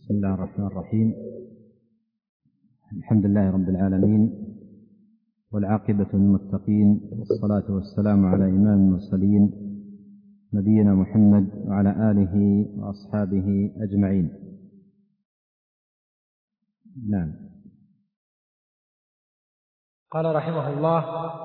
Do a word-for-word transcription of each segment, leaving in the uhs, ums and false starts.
بسم الله الرحمن الرحيم. الحمد لله رب العالمين، والعاقبة للمتقين، والصلاة والسلام على إمام المرسلين نبينا محمد وعلى آله وأصحابه أجمعين. نعم. قال رحمه الله: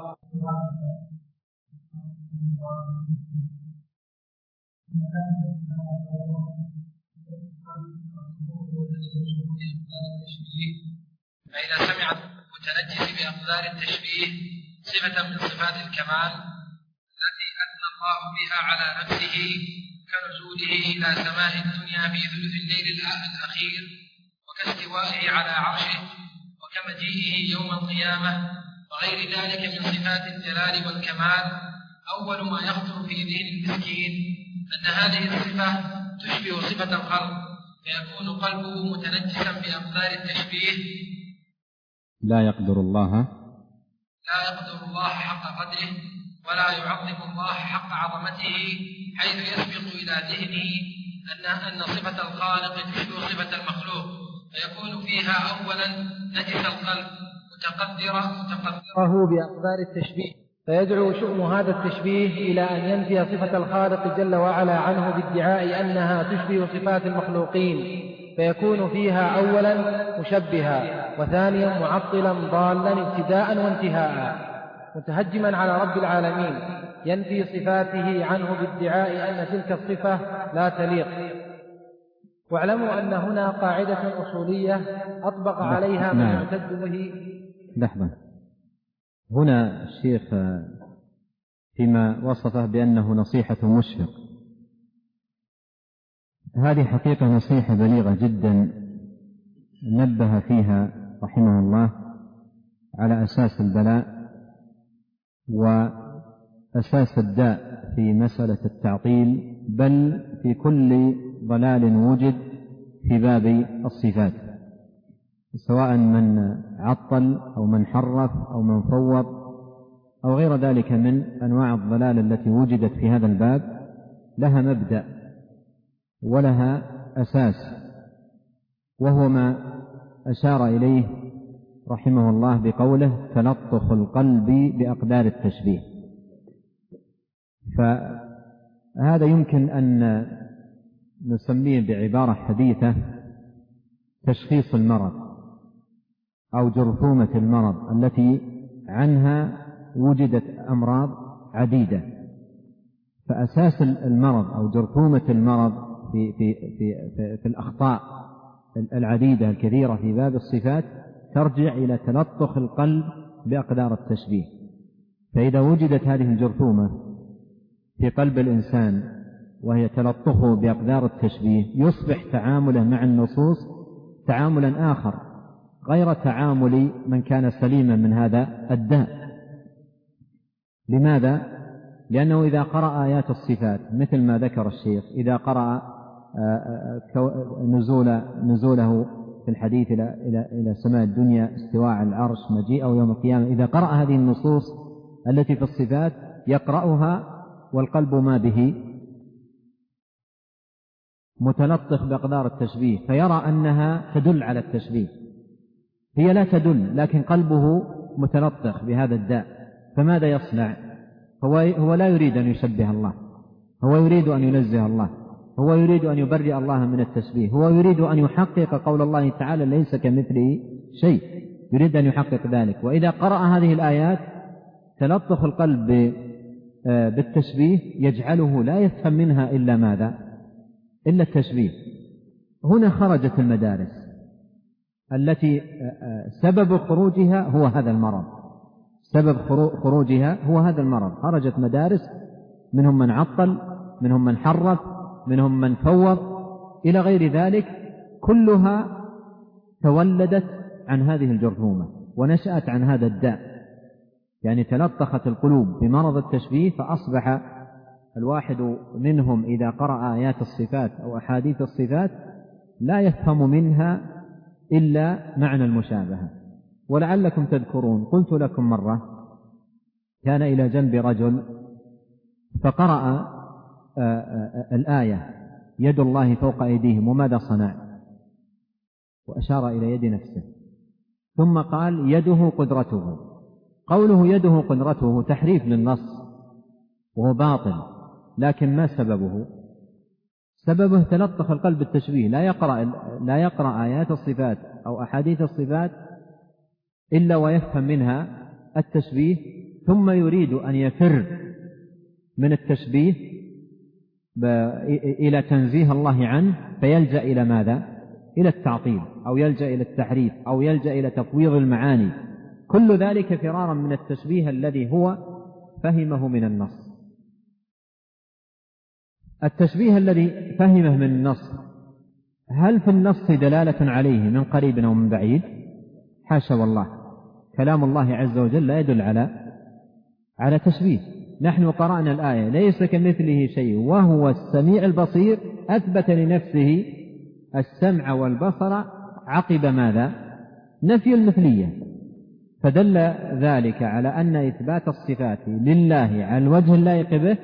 فإذا سمع المتنجس بأقدار التشبيه صفة من صفات الكمال التي أثنى الله بها على نفسه كنزوله إلى سماء الدنيا في ثلث الليل الأخير، وكاستوائه على عرشه، وكمجيئه يوم القيامة، وغير ذلك من صفات الجلال والكمال، أول ما يخطر في ذهن المسكين أن هذه الصفة تشبه صفة الخلق، فيكون قلبه متنجسا بأقدار التشبيه، لا يقدر الله لا يقدر الله حق قدره، ولا يعظم الله حق عظمته، حيث يسبق إلى ذهنه أن أن صفة الخالق تشبه صفة المخلوق، فيكون فيها أولا نجس القلب متقدرا متقدره بأقدار التشبيه، فيدعو شؤم هذا التشبيه إلى أن ينفي صفة الخالق جل وعلا عنه بادعاء أنها تشبه صفات المخلوقين، فيكون فيها أولا مشبها، وثانيا معطلا ضالا ابتداء وانتهاء، متهجما على رب العالمين، ينفي صفاته عنه بادعاء أن تلك الصفة لا تليق. واعلموا أن هنا قاعدة أصولية أطبق عليها من يعتد به. لحظة، هنا الشيخ فيما وصفه بأنه نصيحة مشفق، هذه حقيقة نصيحة بليغة جدا نبه فيها رحمه الله على أساس البلاء وأساس الداء في مسألة التعطيل، بل في كل ضلال وجد في باب الصفات، سواء من عطل أو من حرف أو من فوض أو غير ذلك من أنواع الضلال التي وجدت في هذا الباب، لها مبدأ ولها أساس، وهو ما أشار إليه رحمه الله بقوله: تلطخ القلب بأقدار التشبيه. فهذا يمكن أن نسميه بعبارة حديثة تشخيص المرض أو جرثومة المرض، التي عنها وجدت أمراض عديدة. فأساس المرض أو جرثومة المرض في, في, في, في, في الأخطاء العديدة الكثيرة في باب الصفات ترجع إلى تلطخ القلب بأقدار التشبيه. فإذا وجدت هذه الجرثومة في قلب الإنسان وهي تلطخه بأقدار التشبيه، يصبح تعامله مع النصوص تعاملا آخر غير تعامل من كان سليما من هذا الداء. لماذا؟ لأنه إذا قرأ آيات الصفات مثل ما ذكر الشيخ، إذا قرأ نزول نزوله في الحديث إلى إلى إلى سماء الدنيا، استواء على العرش، مجيئه يوم القيامة، إذا قرأ هذه النصوص التي في الصفات يقرأها والقلب ما به متلطخ بأقدار التشبيه، فيرى أنها تدل على التشبيه، هي لا تدل، لكن قلبه متلطخ بهذا الداء. فماذا يصنع؟ هو, هو لا يريد أن يشبه الله، هو يريد أن ينزه الله، هو يريد أن يبرئ الله من التشبيه، هو يريد أن يحقق قول الله تعالى: ليس كمثله شيء، يريد أن يحقق ذلك. وإذا قرأ هذه الآيات تلطخ القلب بالتشبيه يجعله لا يفهم منها إلا ماذا؟ إلا التشبيه. هنا خرجت المدارس التي سبب خروجها هو هذا المرض، سبب خروجها هو هذا المرض. خرجت مدارس، منهم من عطل، منهم من حرف، منهم من فوض إلى غير ذلك، كلها تولدت عن هذه الجرثومة ونشأت عن هذا الداء، يعني تلطخت القلوب بمرض التشبيه، فأصبح الواحد منهم إذا قرأ آيات الصفات أو أحاديث الصفات لا يفهم منها إلا معنى المشابهة. ولعلكم تذكرون قلت لكم مرة كان إلى جنب رجل فقرأ الآية: يد الله فوق أيديهم، وماذا صنع؟ وأشار إلى يد نفسه، ثم قال يده قدرته. قوله يده قدرته تحريف للنص وهو باطل، لكن ما سببه؟ سببه تلطخ القلب بالتشبيه، لا يقرأ, لا يقرأ آيات الصفات أو أحاديث الصفات إلا ويفهم منها التشبيه، ثم يريد أن يفر من التشبيه إلى تنزيه الله عنه، فيلجأ إلى ماذا؟ إلى التعطيل، أو يلجأ إلى التحريف، أو يلجأ إلى تفويض المعاني، كل ذلك فرارا من التشبيه الذي هو فهمه من النص. التشبيه الذي فهمه من النص، هل في النص دلالة عليه من قريب أو من بعيد؟ حاشا والله، كلام الله عز وجل لا يدل على على تشبيه. نحن قرأنا الآية ليس كمثله شيء وهو السميع البصير، أثبت لنفسه السمع والبصر عقب ماذا؟ نفي المثلية، فدل ذلك على أن إثبات الصفات لله على الوجه اللائق به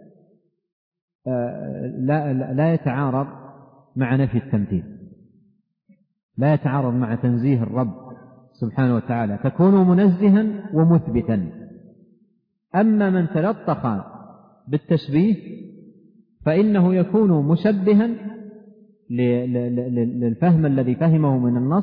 لا, لا يتعارض مع نفي التمثيل، لا يتعارض مع تنزيه الرب سبحانه وتعالى، تكون منزها ومثبتا. أما من تلطخ بالتشبيه فإنه يكون مشبها للفهم الذي فهمه من النص،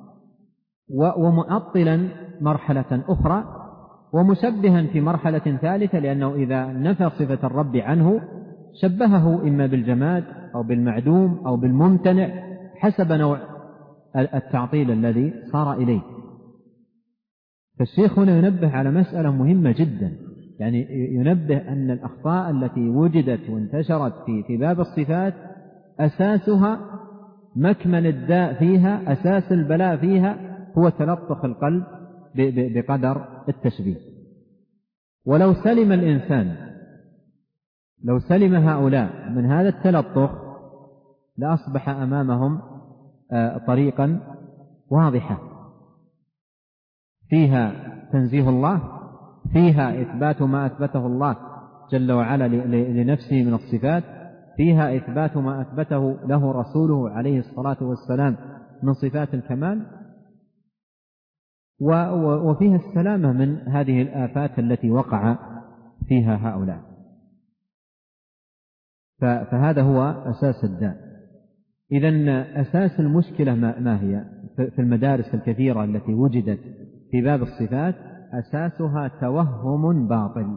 ومعطلا مرحلة أخرى، ومشبها في مرحلة ثالثة، لأنه إذا نفى صفة الرب عنه شبهه إما بالجماد أو بالمعدوم أو بالممتنع حسب نوع التعطيل الذي صار إليه. فالشيخ هنا ينبه على مسألة مهمة جدا، يعني ينبه أن الأخطاء التي وجدت وانتشرت في في باب الصفات أساسها مكمن الداء فيها، أساس البلاء فيها هو تلطخ القلب بقدر التشبيه. ولو سلم الإنسان، لو سلم هؤلاء من هذا التلطخ لأصبح أمامهم طريقا واضحة فيها تنزيه الله، فيها إثبات ما أثبته الله جل وعلا لنفسه من الصفات، فيها إثبات ما أثبته له رسوله عليه الصلاة والسلام من صفات الكمال، وفيها السلامة من هذه الآفات التي وقع فيها هؤلاء. فهذا هو أساس الداء. إذن أساس المشكلة ما هي في المدارس الكثيرة التي وجدت في باب الصفات؟ أساسها توهم باطل،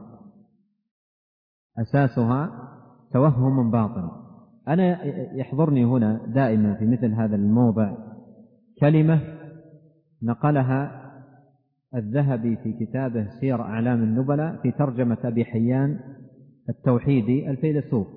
أساسها توهم باطل. أنا يحضرني هنا دائما في مثل هذا الموضع كلمة نقلها الذهبي في كتابه سير أعلام النبلاء في ترجمة أبي حيان التوحيدي الفيلسوف.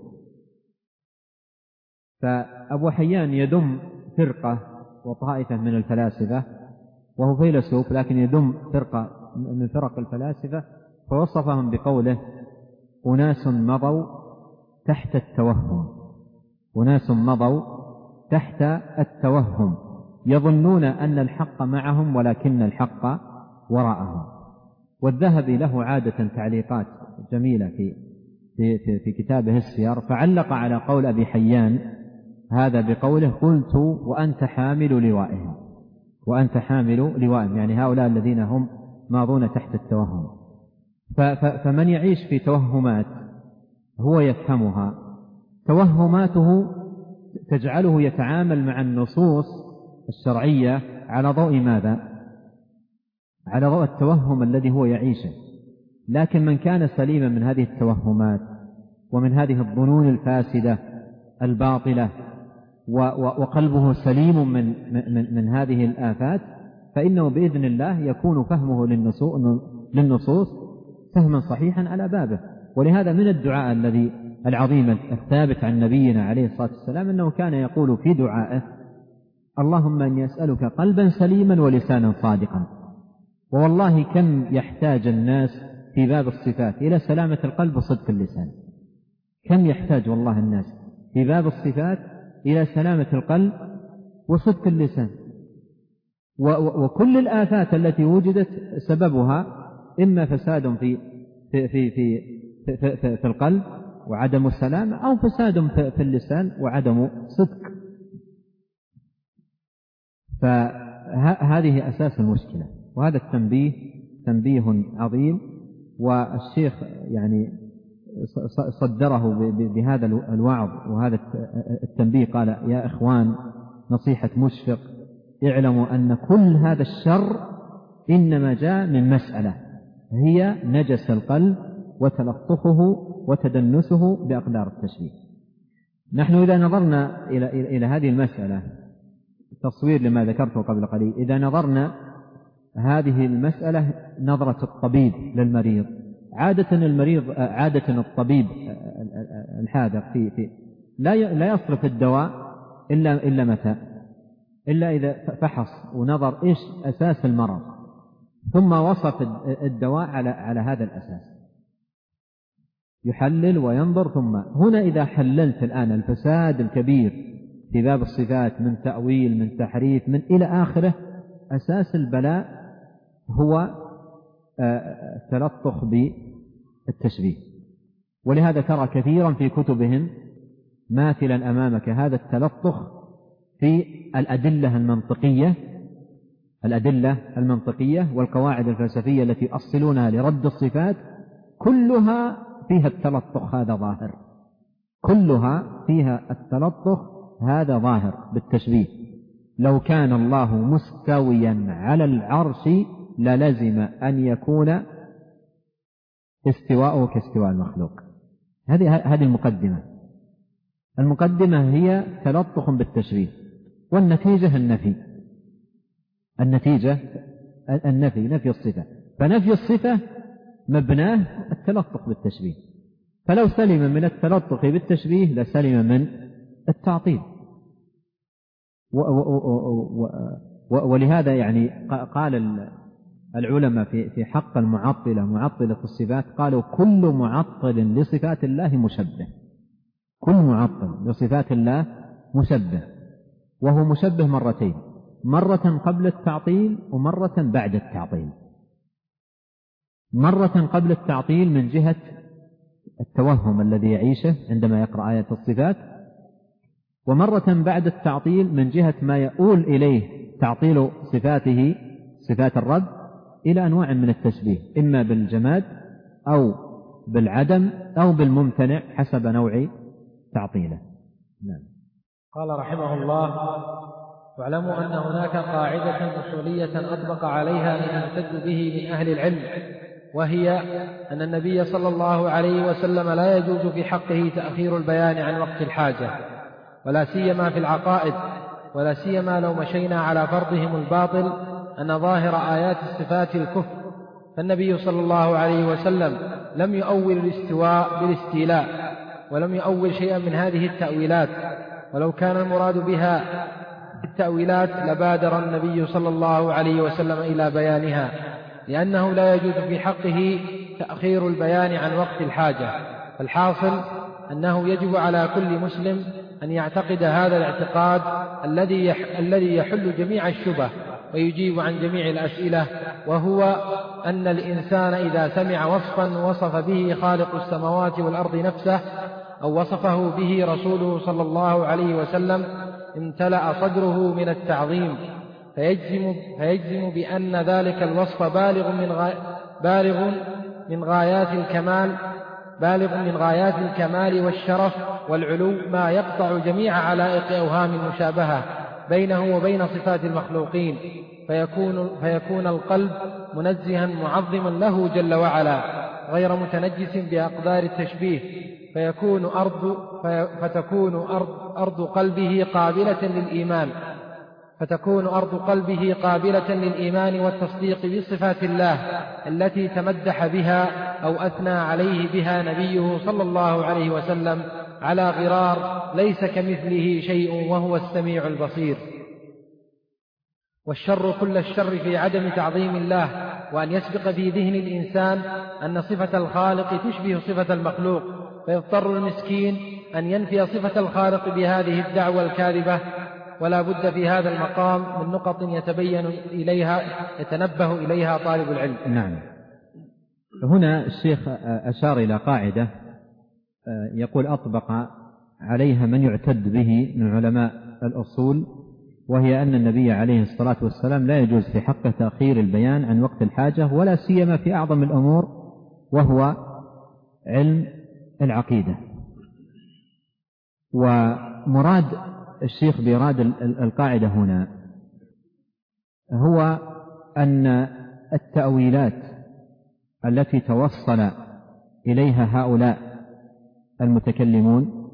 فأبو حيان يدم فرقة وطائفة من الفلاسفة، وهو فيلسوف لكن يدم فرقة من فرق الفلاسفة، فوصفهم بقوله أناس مضوا تحت التوهم، أناس مضوا تحت التوهم يظنون أن الحق معهم ولكن الحق وراءهم. والذهبي له عادة تعليقات جميلة في, في, في, في كتابه السير، فعلق على قول أبي حيان هذا بقوله قلت وأنت حامل لوائهم، وأنت حامل لوائهم، يعني هؤلاء الذين هم ماضون تحت التوهم. فمن يعيش في توهمات هو يفهمها، توهماته تجعله يتعامل مع النصوص الشرعية على ضوء ماذا؟ على ضوء التوهم الذي هو يعيشه. لكن من كان سليما من هذه التوهمات ومن هذه الظنون الفاسدة الباطلة وقلبه سليم من, من, من هذه الآفات، فإنه بإذن الله يكون فهمه للنصوص فهما صحيحا على بابه. ولهذا من الدعاء الذي العظيم الثابت عن نبينا عليه الصلاة والسلام أنه كان يقول في دعائه اللهم إني أسألك قلبا سليما ولسانا صادقا. والله كم يحتاج الناس في باب الصفات إلى سلامة القلب وصدق اللسان، كم يحتاج والله الناس في باب الصفات إلى سلامة القلب وصدق اللسان. وكل الآفات التي وجدت سببها إما فساد في في في في, في, في, في القلب وعدم السلامة، أو فساد في اللسان وعدم صدق. فهذه أساس المشكلة، وهذا التنبيه تنبيه عظيم، والشيخ يعني صدره بهذا الوعظ وهذا التنبيه. قال: يا إخوان، نصيحة مشفق، اعلموا أن كل هذا الشر إنما جاء من مسألة هي نجس القلب وتلطخه وتدنسه بأقدار التشبيه. نحن إذا نظرنا إلى إلى هذه المسألة تصوير لما ذكرته قبل قليل، إذا نظرنا هذه المسألة نظرة الطبيب للمريض، عادة المريض عادة الطبيب الحاذق في في لا لا يصرف الدواء إلا إلا متى إلا إذا فحص ونظر إيش أساس المرض، ثم وصف الدواء على على هذا الأساس، يحلل وينظر. ثم هنا إذا حللت الآن الفساد الكبير في باب الصفات من تأويل من تحريف من إلى آخره، أساس البلاء هو تلطخ بالتشبيه. ولهذا ترى كثيرا في كتبهم ماثلا أمامك هذا التلطخ في الأدلة المنطقية الأدلة المنطقية والقواعد الفلسفية التي يؤصلونها لرد الصفات، كلها فيها التلطخ هذا ظاهر، كلها فيها التلطخ هذا ظاهر بالتشبيه. لو كان الله مستويا على العرش للزم أن يكون استواءه كاستواء المخلوق. هذه هذه المقدمة. المقدمة هي تلطخ بالتشبيه، والنتيجة النفي النتيجة النفي نفي الصفة. فنفي الصفة مبناه التلطخ بالتشبيه، فلو سلم من التلطخ بالتشبيه لسلم من التعطيل. ولهذا يعني قال العلماء في حق المعطلة معطلة الصفات، قالوا: كل معطل لصفات الله مشبه، كل معطل لصفات الله مشبه، وهو مشبه مرتين، مرة قبل التعطيل ومرة بعد التعطيل. مرة قبل التعطيل من جهة التوهم الذي يعيشه عندما يقرأ آية الصفات، ومرة بعد التعطيل من جهة ما يؤول إليه تعطيل صفاته صفات الرب إلى أنواع من التشبيه، إما بالجماد أو بالعدم أو بالممتنع حسب نوع تعطيله. نعم. قال رحمه الله: واعلموا أن هناك قاعدة أصولية أطبق عليها من يعتد به من أهل العلم، وهي أن النبي صلى الله عليه وسلم لا يجوز في حقه تأخير البيان عن وقت الحاجة، ولا سيما في العقائد، ولا سيما لو مشينا على فرضهم الباطل أن ظاهر آيات الصفات الكفر. فالنبي صلى الله عليه وسلم لم يؤول الاستواء بالاستيلاء، ولم يؤول شيئا من هذه التأويلات، ولو كان المراد بها التأويلات لبادر النبي صلى الله عليه وسلم إلى بيانها، لأنه لا يجوز في حقه تأخير البيان عن وقت الحاجة. فالحاصل أنه يجب على كل مسلم أن يعتقد هذا الاعتقاد الذي يح... الذي يحل جميع الشبه ويجيب عن جميع الأسئلة، وهو أن الإنسان إذا سمع وصفا وصف به خالق السماوات والأرض نفسه أو وصفه به رسوله صلى الله عليه وسلم امتلأ صدره من التعظيم، فيجزم, فيجزم بأن ذلك الوصف بالغ من, غا... بالغ من غايات الكمال بالغ من غايات الكمال والشرف والعلو، ما يقطع جميع علائق أوهام المشابهة بينه وبين صفات المخلوقين، فيكون, فيكون القلب منزها معظما له جل وعلا غير متنجس بأقدار التشبيه، فيكون أرض في فتكون أرض, أرض قلبه قابلة للإيمان فتكون أرض قلبه قابلة للإيمان والتصديق بصفات الله التي تمدح بها أو أثنى عليه بها نبيه صلى الله عليه وسلم على غرار ليس كمثله شيء وهو السميع البصير. والشر كل الشر في عدم تعظيم الله، وأن يسبق في ذهن الإنسان أن صفة الخالق تشبه صفة المخلوق، فيضطر المسكين أن ينفي صفة الخالق بهذه الدعوة الكاذبة. ولا بد في هذا المقام من نقط يتبين إليها يتنبه إليها طالب العلم. نعم. هنا الشيخ أشار إلى قاعدة يقول أطبق عليها من يعتد به من علماء الأصول، وهي أن النبي عليه الصلاة والسلام لا يجوز في حقه تأخير البيان عن وقت الحاجة، ولا سيما في أعظم الأمور وهو علم العقيدة. ومراد الشيخ بإراد القاعدة هنا هو أن التأويلات التي توصل إليها هؤلاء المتكلمون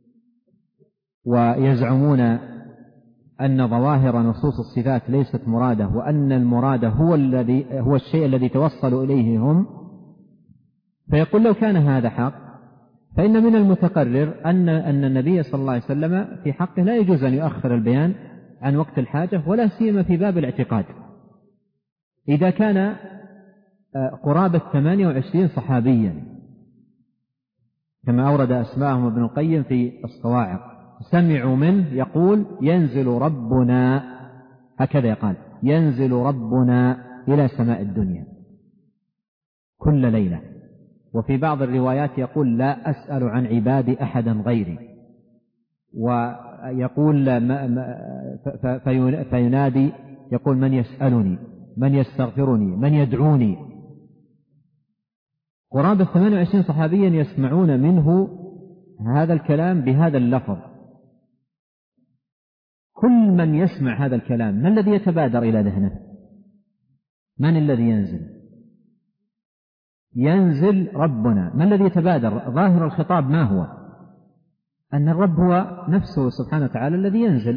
ويزعمون أن ظواهر نصوص الصفات ليست مرادة، وأن المراد هو الذي هو الشيء الذي توصلوا إليه هم، فيقول لو كان هذا حق فإن من المتقرر أن أن النبي صلى الله عليه وسلم في حقه لا يجوز أن يؤخر البيان عن وقت الحاجة، ولا سيما في باب الاعتقاد، إذا كان قرابة ثمانية وعشرين صحابيا كما أورد أسماءهم ابن القيم في الصواعق، سمعوا منه يقول ينزل ربنا، هكذا قال ينزل ربنا إلى سماء الدنيا كل ليلة. وفي بعض الروايات يقول لا أسأل عن عبادي أحدا غيري، ويقول فينادي يقول من يسألني، من يستغفرني، من يدعوني. قرابة ثمانية وعشرين صحابيا يسمعون منه هذا الكلام بهذا اللفظ. كل من يسمع هذا الكلام ما الذي يتبادر إلى ذهنه؟ من الذي ينزل؟ ينزل ربنا. ما الذي يتبادر؟ ظاهر الخطاب ما هو؟ أن الرب هو نفسه سبحانه وتعالى الذي ينزل.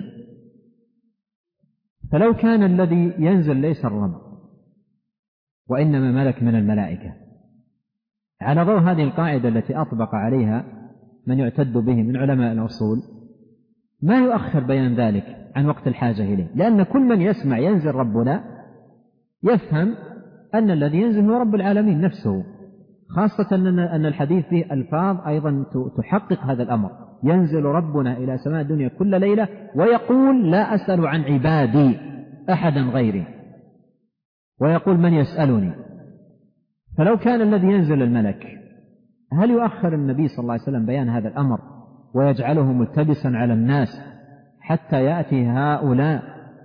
فلو كان الذي ينزل ليس الرب وإنما ملك من الملائكة، على ضوء هذه القاعدة التي أطبق عليها من يعتد به من علماء الأصول، ما يؤخر بيان ذلك عن وقت الحاجة إليه، لأن كل من يسمع ينزل ربنا يفهم أن الذي ينزل هو رب العالمين نفسه، خاصة أن الحديث فيه ألفاظ أيضا تحقق هذا الأمر. ينزل ربنا إلى سماء الدنيا كل ليلة ويقول لا أسأل عن عبادي أحدا غيري، ويقول من يسألني. فلو كان الذي ينزل الملك، هل يؤخر النبي صلى الله عليه وسلم بيان هذا الأمر ويجعله ملتبسا على الناس حتى يأتي هؤلاء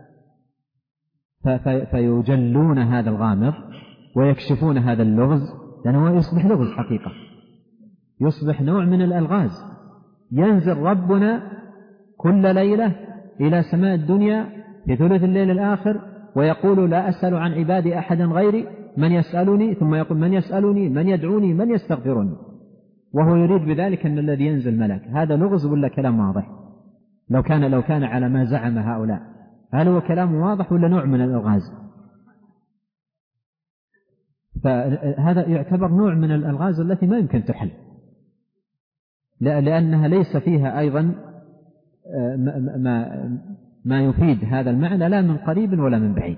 فيجلون هذا الغامض ويكشفون هذا اللغز؟ لأنه يصبح لغز حقيقة، يصبح نوع من الألغاز. ينزل ربنا كل ليلة إلى سماء الدنيا في ثلث الليل الآخر ويقول لا أسأل عن عبادي أحدا غيري، من يسألني، ثم يقول من يسألني، من يدعوني، من يستغفرني، وهو يريد بذلك أن الذي ينزل ملك. هذا لغز ولا كلام واضح؟ لو كان لو كان على ما زعم هؤلاء، هل هو كلام واضح ولا نوع من الألغاز؟ فهذا يعتبر نوع من الألغاز التي ما يمكن تحل، لأنها ليس فيها أيضا ما ما يفيد هذا المعنى لا من قريب ولا من بعيد.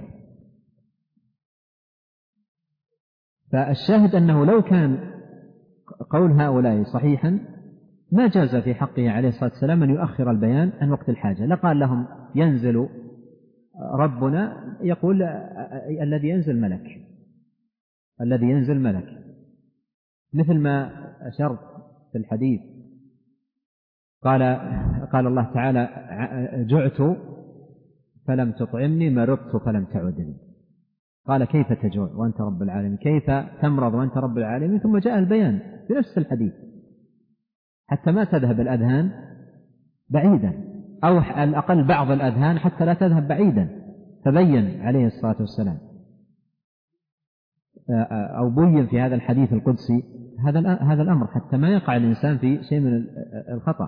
فالشاهد أنه لو كان قول هؤلاء صحيحا ما جاز في حقه عليه الصلاة والسلام أن يؤخر البيان عن وقت الحاجة، لقال لهم ينزل ربنا، يقول الذي ينزل ملك، الذي ينزل ملك، مثل ما أشرت في الحديث. قال قال الله تعالى جعت فلم تطعمني، مرضت فلم تعودني. قال كيف تجوع وأنت رب العالمين، كيف تمرض وأنت رب العالمين؟ ثم جاء البيان في نفس الحديث حتى ما تذهب الأذهان بعيدا، أو على الأقل بعض الأذهان حتى لا تذهب بعيدا، تبين عليه الصلاة والسلام أو بين في هذا الحديث القدسي هذا هذا الأمر حتى ما يقع الإنسان في شيء من الخطأ.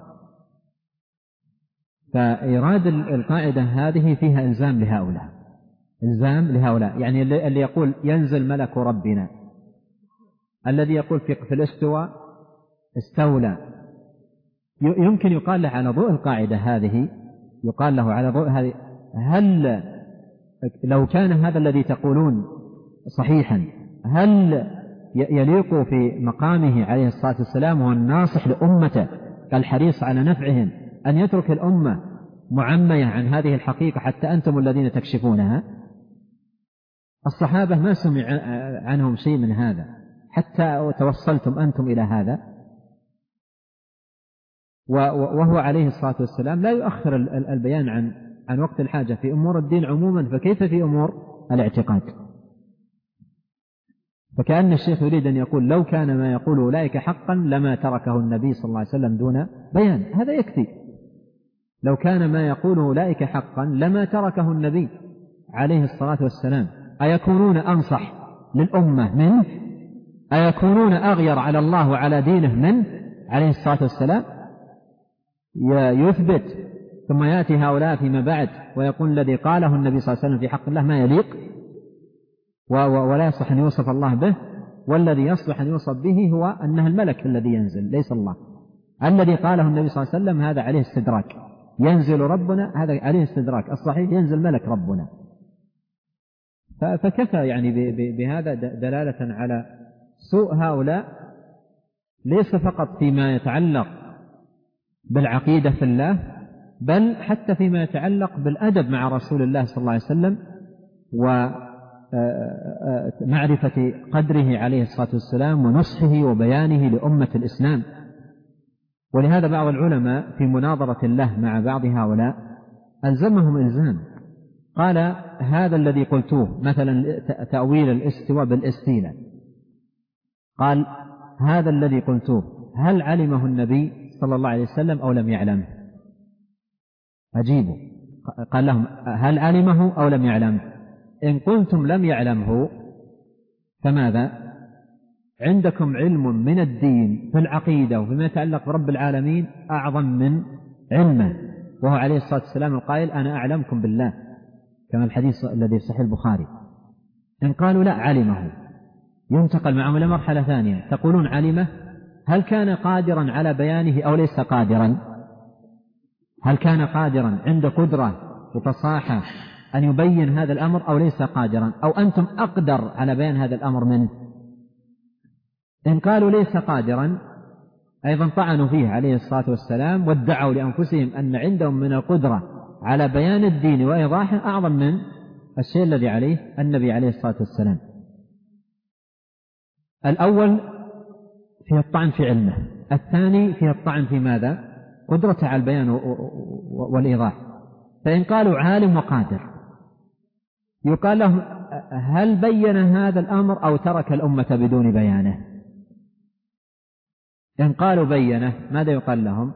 فإيراد القاعدة هذه فيها إلزام لهؤلاء، إلزام لهؤلاء، يعني اللي يقول ينزل ملك ربنا، الذي يقول في الاستواء استولى، يمكن يقال له على ضوء القاعدة هذه، يقال له على ضوء هذه، هل لو كان هذا الذي تقولون صحيحا هل يليق في مقامه عليه الصلاة والسلام وهو الناصح لأمته الحريص على نفعهم أن يترك الأمة معمية عن هذه الحقيقة حتى أنتم الذين تكشفونها؟ الصحابة ما سمع عنهم شيء من هذا حتى توصلتم أنتم إلى هذا. وهو عليه الصلاة والسلام لا يؤخر البيان عن عن وقت الحاجة في أمور الدين عموما فكيف في أمور الاعتقاد؟ فكأن الشيخ يريد أن يقول لو كان ما يقول أولئك حقا لما تركه النبي صلى الله عليه وسلم دون بيان. هذا يكفي. لو كان ما يقول أولئك حقا لما تركه النبي عليه الصلاة والسلام. أيكونون أنصح للأمة منه؟ أيكونون أغير على الله وعلى دينه منه عليه الصلاة والسلام؟ يثبت ثم يأتي هؤلاء فيما بعد ويقول الذي قاله النبي صلى الله عليه وسلم في حق الله ما يليق ولا يصلح أن يوصف الله به، والذي يصلح أن يوصف به هو أنه الملك الذي ينزل ليس الله. الذي قاله النبي صلى الله عليه وسلم هذا عليه استدراك، ينزل ربنا هذا عليه استدراك، الصحيح ينزل ملك ربنا. فكفى يعني بهذا دلالة على سوء هؤلاء، ليس فقط فيما يتعلق بالعقيدة في الله بل حتى فيما يتعلق بالأدب مع رسول الله صلى الله عليه وسلم ومعرفة قدره عليه الصلاة والسلام ونصحه وبيانه لأمة الإسلام. ولهذا بعض العلماء في مناظرة له مع بعض هؤلاء ألزمهم إلزام، قال هذا الذي قلتوه مثلا تأويل الاستواء بالاستيلاء، قال هذا الذي قلتوه هل علمه النبي صلى الله عليه وسلم أو لم يعلمه؟ أجيبوا. قال لهم هل علمه أو لم يعلمه؟ إن قلتم لم يعلمه فماذا؟ عندكم علم من الدين في العقيدة وفيما يتعلق برب العالمين أعظم من علمه، وهو عليه الصلاة والسلام القائل أنا أعلمكم بالله كما الحديث الذي في صحيح البخاري. إن قالوا لا علمه ينتقل معهم إلى مرحلة ثانية، تقولون علمه، هل كان قادرا على بيانه أو ليس قادرا؟ هل كان قادرا عند قدرة وفصاحة أن يبين هذا الأمر أو ليس قادرا؟ أو أنتم أقدر على بيان هذا الأمر منه؟ إن قالوا ليس قادرا أيضا طعنوا فيه عليه الصلاة والسلام وادعوا لأنفسهم أن عندهم من القدرة على بيان الدين وإيضاحه أعظم من الشيء الذي عليه النبي عليه الصلاة والسلام. الأول فيه الطعن في علمه، الثاني فيه الطعن في ماذا؟ قدرته على البيان والإيضاح. فإن قالوا عالم وقادر يقال لهم هل بين هذا الأمر أو ترك الأمة بدون بيانه؟ إن قالوا بينه ماذا يقال لهم؟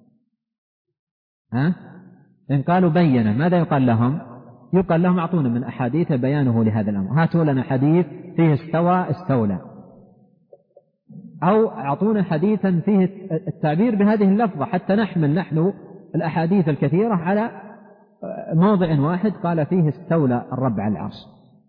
ها؟ إن قالوا بينه ماذا يقال لهم؟ يقال لهم أعطونا من أحاديث بيانه لهذا الأمر، هاتوا لنا حديث فيه استوى استولى، أو أعطونا حديثا فيه التعبير بهذه اللفظة حتى نحمل نحن الأحاديث الكثيرة على موضع واحد قال فيه استولى الرب على العرش.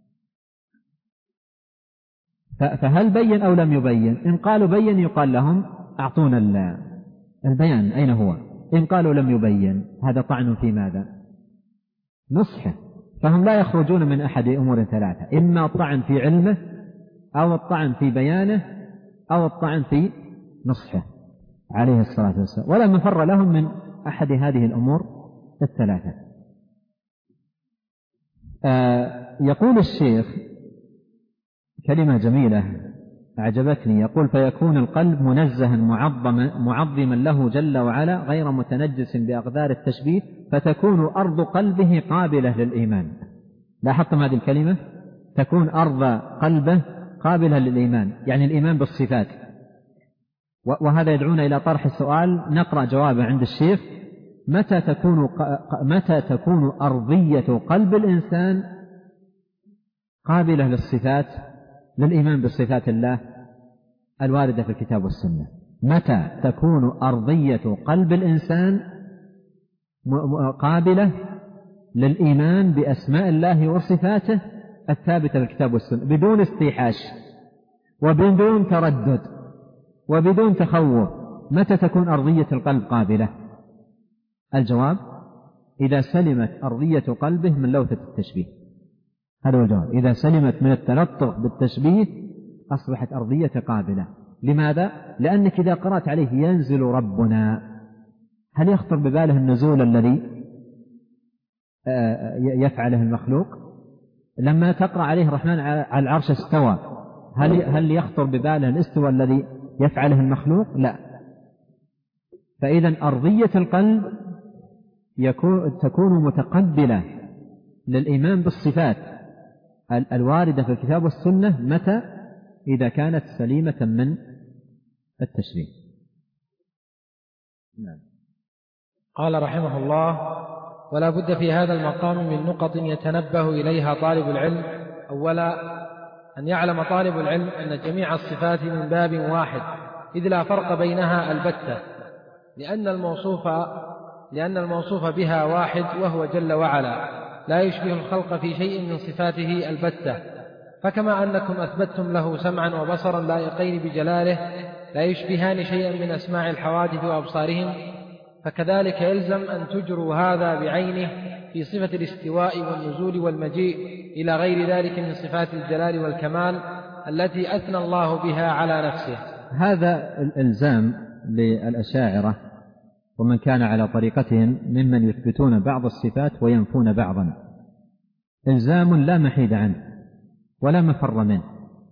فهل بين أو لم يبين؟ إن قالوا بين يقال لهم أعطونا البيان أين هو؟ إن قالوا لم يبين هذا طعن في ماذا؟ نصحه. فهم لا يخرجون من أحد أمور ثلاثة، إما الطعن في علمه أو الطعن في بيانه أو الطعن في نصحه عليه الصلاة والسلام، ولا مفر لهم من أحد هذه الأمور الثلاثة. آه يقول الشيخ كلمة جميلة أعجبتني، يقول فيكون القلب منزها معظما, معظما له جل وعلا غير متنجس بأقدار التشبيه، فتكون أرض قلبه قابلة للإيمان. لاحظتم هذه الكلمة؟ تكون أرض قلبه قابلة للإيمان، يعني الإيمان بالصفات. وهذا يدعونا إلى طرح السؤال، نقرأ جوابه عند الشيخ: متى تكون متى تكون أرضية قلب الإنسان قابلة للصفات، للإيمان بصفات الله الواردة في الكتاب والسنة؟ متى تكون أرضية قلب الإنسان قابلة للإيمان بأسماء الله وصفاته الثابتة في الكتاب والسنة بدون استيحاش وبدون تردد وبدون تخوف؟ متى تكون أرضية القلب قابلة؟ الجواب: إذا سلمت أرضية قلبه من لوثة التشبيه. هذا هو الجواب. إذا سلمت من التلطخ بالتشبيه أصبحت أرضية قابلة. لماذا؟ لأنك إذا قرأت عليه ينزل ربنا، هل يخطر بباله النزول الذي يفعله المخلوق؟ لما تقرأ عليه الرحمن على العرش استوى، هل هل يخطر بباله الاستوى الذي يفعله المخلوق؟ لا. فإذا أرضية القلب يكون تكون متقبلة للإيمان بالصفات الواردة في الكتاب والسنة. متى؟ إذا كانت سليمة من التشبيه. نعم. قال رحمه الله: ولا بد في هذا المقام من نقط يتنبه إليها طالب العلم. أولا، أن يعلم طالب العلم أن جميع الصفات من باب واحد، إذ لا فرق بينها البتة، لأن الموصوف لأن الموصوف بها واحد وهو جل وعلا، لا يشبه الخلق في شيء من صفاته البتة. فكما أنكم أثبتتم له سمعا وبصرا لائقين بجلاله لا يشبهان شيئا من أسماع الحوادث وأبصارهم، فكذلك يلزم أن تجروا هذا بعينه في صفة الاستواء والنزول والمجيء إلى غير ذلك من صفات الجلال والكمال التي أثنى الله بها على نفسه. هذا الإلزام للأشاعرة ومن كان على طريقتهم ممن يثبتون بعض الصفات وينفون بعضا، إلزام لا محيد عنه ولا مفر منه،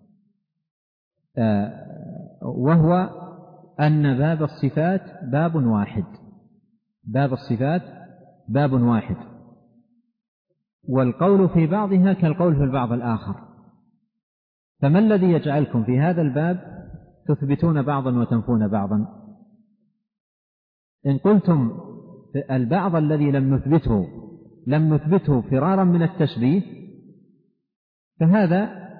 وهو أن باب الصفات باب واحد، باب الصفات باب واحد، والقول في بعضها كالقول في البعض الآخر. فما الذي يجعلكم في هذا الباب تثبتون بعضا وتنفون بعضا؟ إن قلتم البعض الذي لم نثبته لم نثبته فرارا من التشبيه، فهذا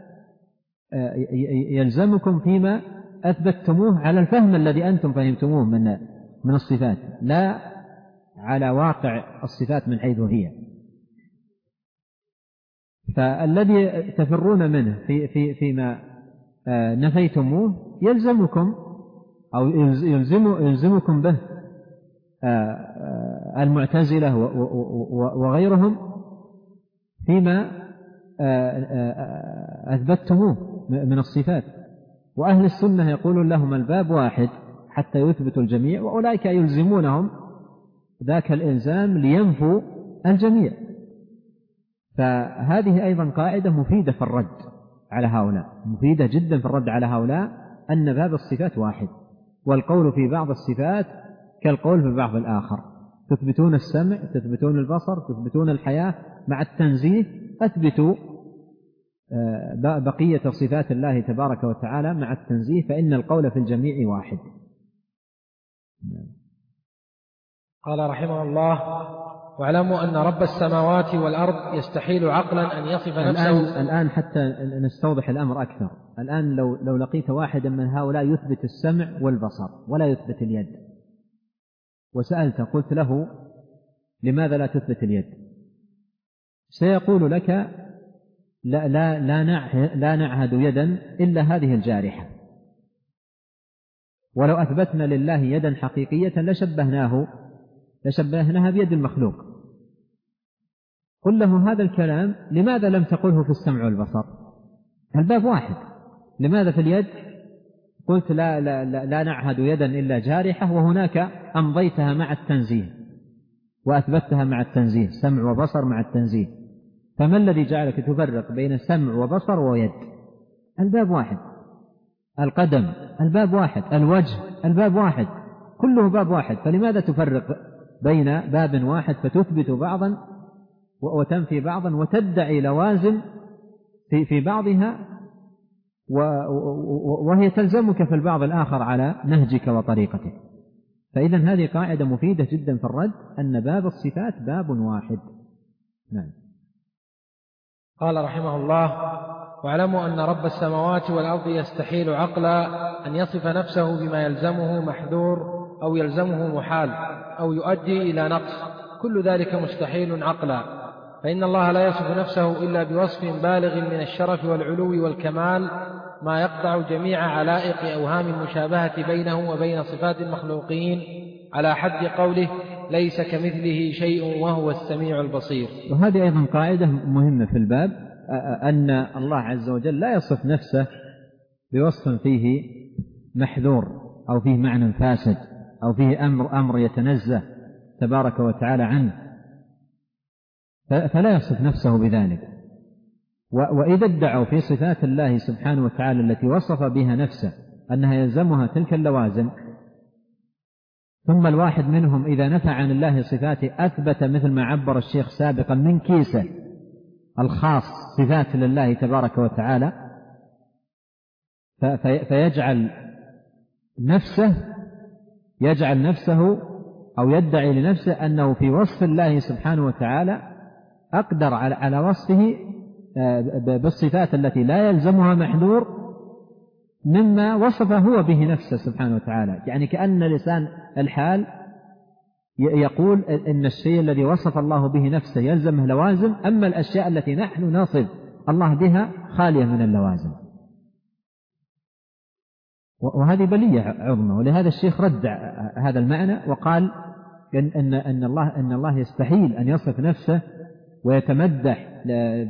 يلزمكم فيما أثبتتموه على الفهم الذي أنتم فهمتموه من من الصفات، لا على واقع الصفات من حيث هي. فالذي تفرون منه في في فيما نفيتموه يلزمكم أو يلزم يلزمكم به المعتزلة وغيرهم فيما أثبتموه من الصفات. وأهل السنة يقولون لهم الباب واحد حتى يثبتوا الجميع، وأولئك يلزمونهم ذاك الإلزام لينفوا الجميع. فهذه أيضا قاعدة مفيدة في الرد على هؤلاء، مفيدة جدا في الرد على هؤلاء، أن باب الصفات واحد، والقول في بعض الصفات كالقول في بعض الآخر. تثبتون السمع، تثبتون البصر، تثبتون الحياة، مع التنزيه أثبتوا بقية صفات الله تبارك وتعالى مع التنزيه، فإن القول في الجميع واحد. قال رحمه الله: واعلموا أن رب السماوات والأرض يستحيل عقلا أن يصف نفسه. الآن, الآن حتى نستوضح الأمر أكثر. الآن لو, لو لقيت واحدا من هؤلاء يثبت السمع والبصر ولا يثبت اليد، وسألت قلت له لماذا لا تثبت اليد، سيقول لك لا, لا, لا, نعهد, لا نعهد يدا إلا هذه الجارحة، ولو أثبتنا لله يدا حقيقية لشبهناه لشبهناها بيد المخلوق. قل له هذا الكلام لماذا لم تقله في السمع والبصر؟ الباب واحد. لماذا في اليد قلت لا, لا, لا, لا نعهد يدا إلا جارحة، وهناك أمضيتها مع التنزيه وأثبتها مع التنزيه، سمع وبصر مع التنزيه. فما الذي جعلك تفرق بين سمع وبصر ويد؟ الباب واحد. القدم الباب واحد، الوجه الباب واحد، كله باب واحد. فلماذا تفرق بين باب واحد فتثبت بعضا وتنفي بعضا وتدعي لوازم في في بعضها وهي تلزمك في البعض الآخر على نهجك وطريقتك؟ فإذا هذه قاعدة مفيدة جدا في الرد، أن باب الصفات باب واحد. نعم. قال رحمه الله: واعلموا أن رب السماوات والأرض يستحيل عقلا أن يصف نفسه بما يلزمه محذور أو يلزمه محال أو يؤدي إلى نقص، كل ذلك مستحيل عقلا، فإن الله لا يصف نفسه إلا بوصف بالغ من الشرف والعلو والكمال ما يقطع جميع علائق أوهام المشابهة بينه وبين صفات المخلوقين، على حد قوله: ليس كمثله شيء وهو السميع البصير. وهذه أيضا قاعدة مهمة في الباب، أن الله عز وجل لا يصف نفسه بوصف فيه محذور أو فيه معنى فاسد أو فيه أمر, أمر يتنزه تبارك وتعالى عنه، فلا يصف نفسه بذلك. وإذا ادعوا في صفات الله سبحانه وتعالى التي وصف بها نفسه أنها يلزمها تلك اللوازم، ثم الواحد منهم إذا نفى عن الله صفاته أثبت مثل ما عبر الشيخ سابقا من كيسه الخاص صفات لله تبارك وتعالى، فيجعل نفسه يجعل نفسه أو يدعي لنفسه أنه في وصف الله سبحانه وتعالى أقدر على وصفه بالصفات التي لا يلزمها محذور مما وصف هو به نفسه سبحانه وتعالى. يعني كأن لسان الحال يقول إن الشيء الذي وصف الله به نفسه يلزمه لوازم، أما الأشياء التي نحن نصف الله بها خالية من اللوازم، وهذه بلية عظمى. ولهذا الشيخ رد هذا المعنى وقال إن, أن, الله, أن الله يستحيل أن يصف نفسه ويتمدح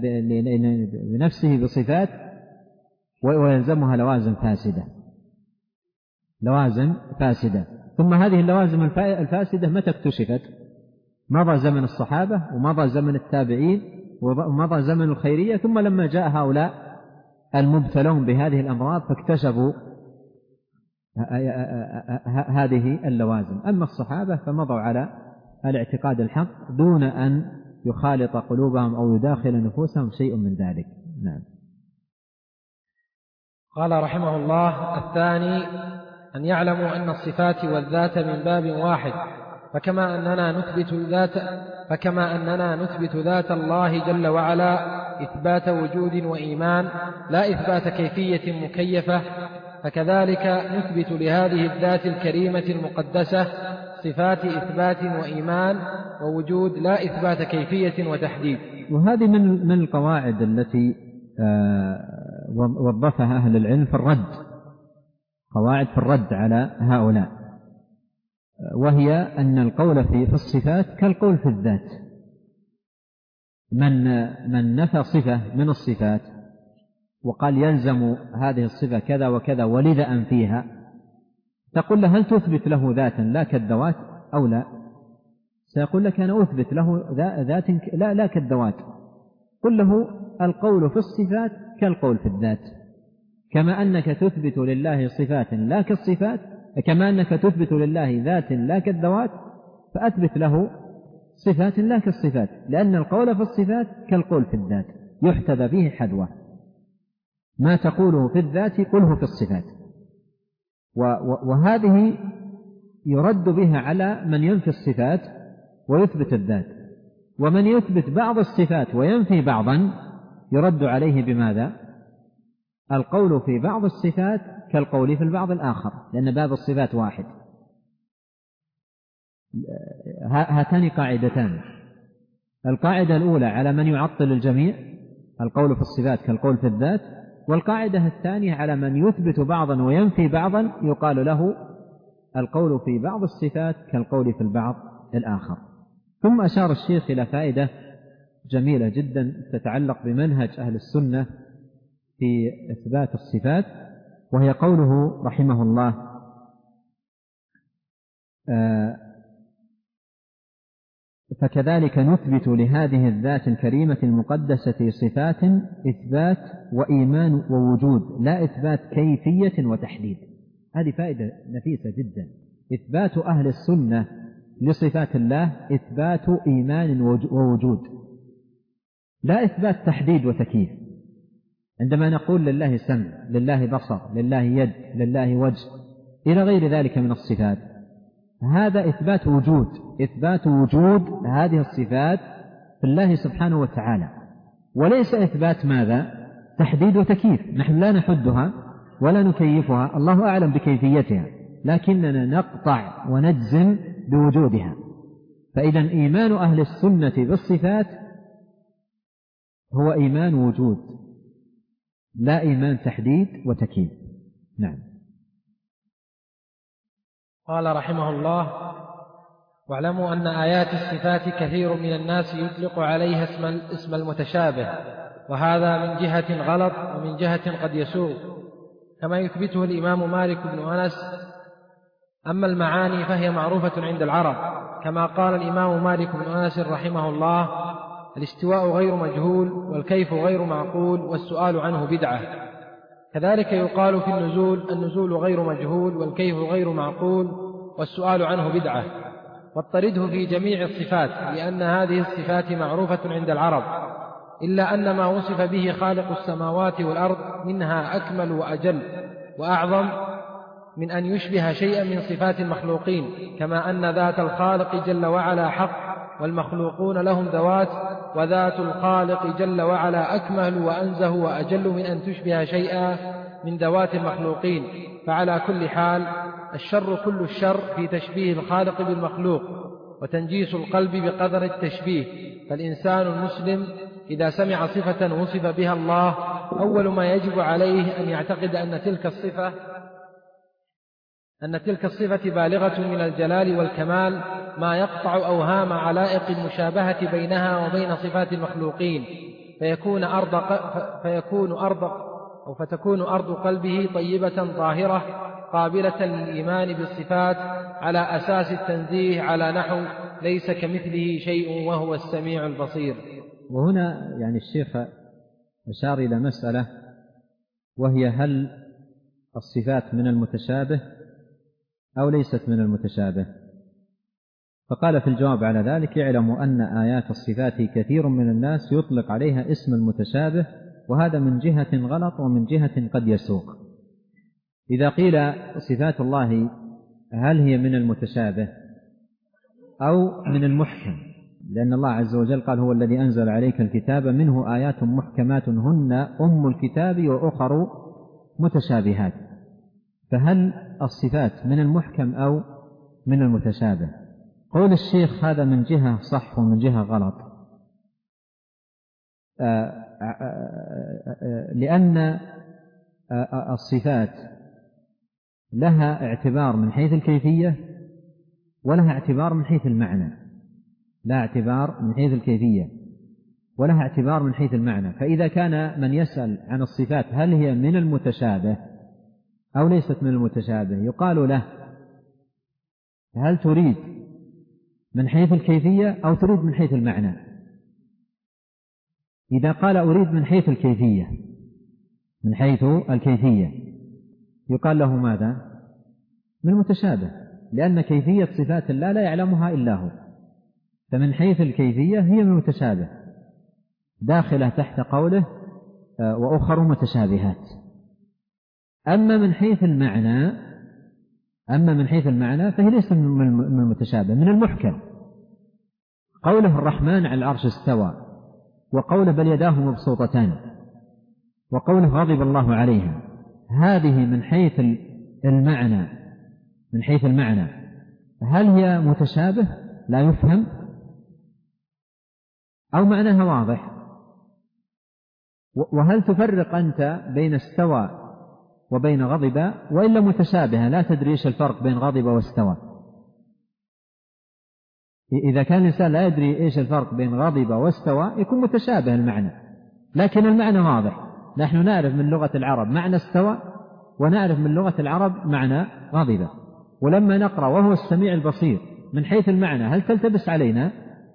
لنفسه بصفات ويلزمها لوازم فاسدة لوازم فاسدة ثم هذه اللوازم الفاسدة متى اكتشفت؟ مضى زمن الصحابة ومضى زمن التابعين ومضى زمن الخيرية، ثم لما جاء هؤلاء المبتلون بهذه الأمراض فاكتشفوا هذه اللوازم. أما الصحابة فمضوا على الاعتقاد الحق دون أن يخالط قلوبهم أو يداخل نفوسهم شيء من ذلك. نعم. قال رحمه الله: الثاني أن يعلموا أن الصفات والذات من باب واحد، فكما أننا نثبت ذات فكما أننا نثبت ذات الله جل وعلا إثبات وجود وإيمان لا إثبات كيفية مكيفة، فكذلك نثبت لهذه الذات الكريمة المقدسة صفات إثبات وإيمان ووجود لا إثبات كيفية وتحديد. وهذه من من القواعد التي وظفها أهل العلم في الرد، قواعد في الرد على هؤلاء، وهي أن القول في الصفات كالقول في الذات. من من نفى صفة من الصفات وقال يلزم هذه الصفة كذا وكذا ولذا أنفيها، تقول له هل تثبت له ذاتا لا كالذوات أو لا؟ سيقول لك أنا أثبت له ذات لا لا كالذوات. قل له القول في الصفات كالقول في الذات، كما أنك تثبت لله صفات لا كالصفات، كما أنك تثبت لله ذات لا كالذوات، فأثبت له صفات لا كالصفات، لأن القول في الصفات كالقول في الذات يحتذى به حذوه. ما تقوله في الذات قله في الصفات. وهذه يرد بها على من ينفي الصفات ويثبت الذات، ومن يثبت بعض الصفات وينفي بعضا يرد عليه بماذا؟ القول في بعض الصفات كالقول في البعض الآخر، لأن باب الصفات واحد. هاتان قاعدتان: القاعدة الأولى على من يعطل الجميع القول في الصفات كالقول في الذات، والقاعدة الثانية على من يثبت بعضا وينفي بعضا يقال له القول في بعض الصفات كالقول في البعض الآخر. ثم أشار الشيخ إلى فائدة جميلة جدا تتعلق بمنهج أهل السنة في إثبات الصفات، وهي قوله رحمه الله: فكذلك نثبت لهذه الذات الكريمة المقدسة صفات إثبات وإيمان ووجود لا إثبات كيفية وتحديد. هذه فائدة نفيسة جدا. إثبات أهل السنة لصفات الله إثبات إيمان ووجود، لا إثبات تحديد وتكييف. عندما نقول لله سمع، لله بصر، لله يد، لله وجه إلى غير ذلك من الصفات، هذا إثبات وجود، إثبات وجود هذه الصفات في الله سبحانه وتعالى، وليس إثبات ماذا؟ تحديد وتكييف. نحن لا نحدها ولا نكيفها، الله أعلم بكيفيتها، لكننا نقطع ونجزم بوجودها. فإذا إيمان أهل السنة بالصفات هو إيمان وجود، لا إيمان تحديد وتكييف. نعم. قال رحمه الله: واعلموا أن آيات الصفات كثير من الناس يطلق عليها اسم اسم المتشابه، وهذا من جهة غلط ومن جهة قد يسوء، كما يثبته الإمام مالك بن أنس. أما المعاني فهي معروفة عند العرب، كما قال الإمام مالك بن أنس رحمه الله: الاستواء غير مجهول، والكيف غير معقول، والسؤال عنه بدعة. كذلك يقال في النزول: النزول غير مجهول، والكيف غير معقول، والسؤال عنه بدعة، واضطرده في جميع الصفات، لأن هذه الصفات معروفة عند العرب، إلا أن ما وصف به خالق السماوات والأرض منها أكمل وأجل وأعظم من أن يشبه شيئا من صفات المخلوقين، كما أن ذات الخالق جل وعلا حق والمخلوقون لهم ذوات، وذات الخالق جل وعلا أكمل وأنزه وأجل من أن تشبه شيئا من ذوات المخلوقين. فعلى كل حال الشر كل الشر في تشبيه الخالق بالمخلوق وتنجيس القلب بقدر التشبيه. فالإنسان المسلم إذا سمع صفة وصف بها الله أول ما يجب عليه أن يعتقد أن تلك الصفة أن تلك الصفة بالغة من الجلال والكمال، ما يقطع أوهام علائق المشابهة بينها وبين صفات المخلوقين، فيكون أرض فيكون أرض أو فتكون أرض قلبه طيبة طاهرة قابلة للإيمان بالصفات على أساس التنزيه، على نحو ليس كمثله شيء وهو السميع البصير. وهنا يعني الشيخ أشار إلى مسألة، وهي هل الصفات من المتشابه أو ليست من المتشابه؟ فقال في الجواب على ذلك: اعلموا أن آيات الصفات كثير من الناس يطلق عليها اسم المتشابه، وهذا من جهة غلط ومن جهة قد يسوق. إذا قيل صفات الله هل هي من المتشابه أو من المحكم، لأن الله عز وجل قال: هو الذي أنزل عليك الكتاب منه آيات محكمات هن أم الكتاب وأخر متشابهات، فهل الصفات من المحكم أو من المتشابه؟ قول الشيخ هذا من جهة صح ومن جهة غلط، لأن الصفات لها اعتبار من حيث الكيفية ولها اعتبار من حيث المعنى، لا اعتبار من حيث الكيفية ولها اعتبار من حيث المعنى. فإذا كان من يسأل عن الصفات هل هي من المتشابه أو ليست من المتشابه، يقال له: هل تريد من حيث الكيفية أو تريد من حيث المعنى؟ إذا قال أريد من حيث الكيفية من حيث الكيفية يقال له ماذا؟ من المتشابه، لأن كيفية صفات الله لا يعلمها إلا هو، فمن حيث الكيفية هي من المتشابه، داخلة تحت قوله وأخر متشابهات. أما من حيث المعنى أما من حيث المعنى فهي ليست من المتشابه، من المحكم. قوله الرحمن على العرش استوى، وقوله بل يداه مبسوطتان، وقوله غضب الله عليها، هذه من حيث المعنى من حيث المعنى هل هي متشابه لا يفهم أو معناها واضح؟ وهل تفرق أنت بين استوى وبين غضب، وإلا متشابهة لا تدري إيش الفرق بين غضب واستوى؟ إذا كان الإنسان لا يدري إيش الفرق بين غضب واستوى يكون متشابه المعنى، لكن المعنى واضح. نحن نعرف من لغة العرب معنى استوى، ونعرف من لغة العرب معنى غضب، ولما نقرأ وهو السميع البصير من حيث المعنى هل تلتبس علينا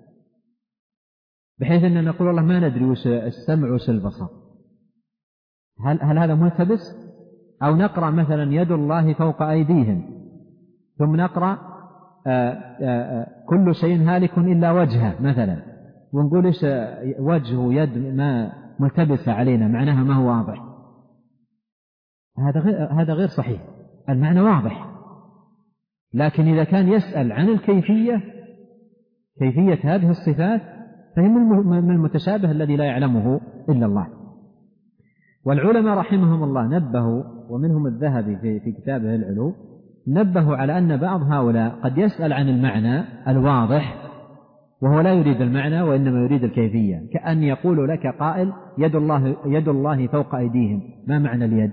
بحيث أننا نقول والله ما ندري وش السمع وش البصر؟ هل, هل هذا ملتبس؟ أو نقرأ مثلا يد الله فوق أيديهم، ثم نقرأ آآ آآ كل شيء هالك إلا وجهه مثلا، ونقول إيش وجه ويد ما ملتبسة علينا، معناها ما هو واضح. هذا غير, هذا غير صحيح، المعنى واضح. لكن إذا كان يسأل عن الكيفية، كيفية هذه الصفات، فهي من المتشابه الذي لا يعلمه إلا الله. والعلماء رحمهم الله نبهوا، ومنهم الذهبي في, في كتابه العلو، نبهوا على أن بعض هؤلاء قد يسأل عن المعنى الواضح وهو لا يريد المعنى وإنما يريد الكيفية، كأن يقول لك قائل يد الله, يد الله فوق أيديهم، ما معنى اليد؟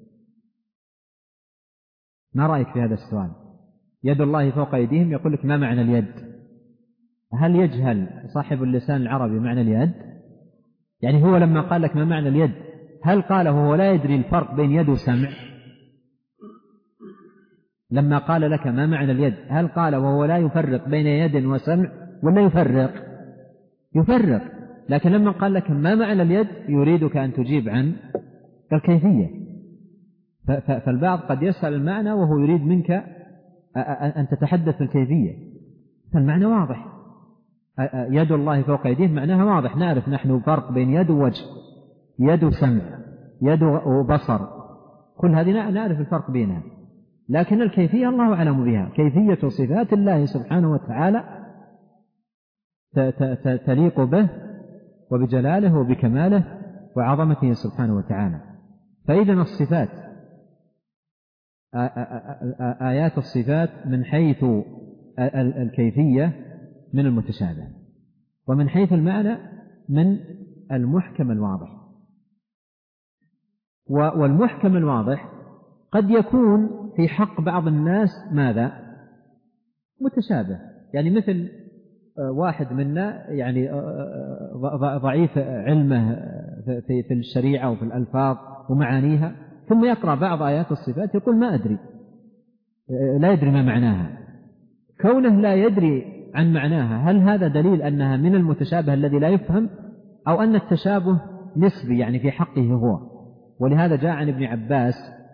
ما رأيك في هذا السؤال؟ يد الله فوق أيديهم، يقول لك ما معنى اليد؟ هل يجهل صاحب اللسان العربي معنى اليد؟ يعني هو لما قال لك ما معنى اليد هل قاله وهو لا يدري الفرق بين يد وسمع؟ لما قال لك ما معنى اليد هل قال وهو لا يفرق بين يد وسمع ولا يفرق؟ يفرق. لكن لما قال لك ما معنى اليد يريدك أن تجيب عن الكيفية. فالبعض قد يسأل المعنى وهو يريد منك أن تتحدث في الكيفية، فالمعنى واضح. يد الله فوق أيديهم معناها واضح، نعرف نحن فرق بين يد ووجه، يد سمع، يد وبصر، كل هذه نعرف الفرق بينها. لكن الكيفية الله أعلم بها، كيفية صفات الله سبحانه وتعالى تليق به وبجلاله وبكماله وعظمته سبحانه وتعالى. فإذن الصفات، آيات الصفات من حيث الكيفية من المتشابه، ومن حيث المعنى من المحكم الواضح. والمحكم الواضح قد يكون في حق بعض الناس ماذا؟ متشابه، يعني مثل واحد منا يعني ضعيف علمه في الشريعة وفي الألفاظ ومعانيها، ثم يقرأ بعض آيات الصفات يقول ما أدري، لا يدري ما معناها. كونه لا يدري عن معناها، هل هذا دليل أنها من المتشابه الذي لا يفهم، أو أن التشابه نسبي يعني في حقه هو؟ ولهذا جاء عن ابن عباس،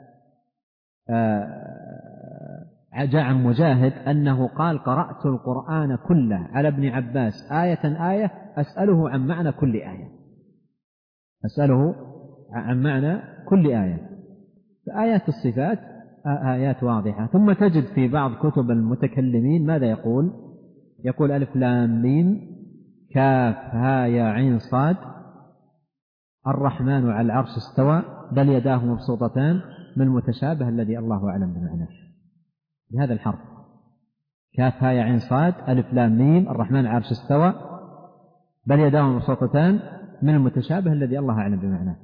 جاء عن مجاهد أنه قال قرأت القرآن كله على ابن عباس آية آية أسأله عن معنى كل آية، أسأله عن معنى كل آية. فآيات الصفات آيات واضحة. ثم تجد في بعض كتب المتكلمين ماذا يقول؟ يقول ألف لام ميم كاف ها يا عين صاد الرحمن على العرش استوى بل يداه مبسوطتان من المتشابه الذي الله أعلم بمعناه، بهذا الحرف كاف ها يا عين صاد ألف لام ميم الرحمن على العرش استوى بل يداه مبسوطتان من المتشابه الذي الله أعلم بمعناه.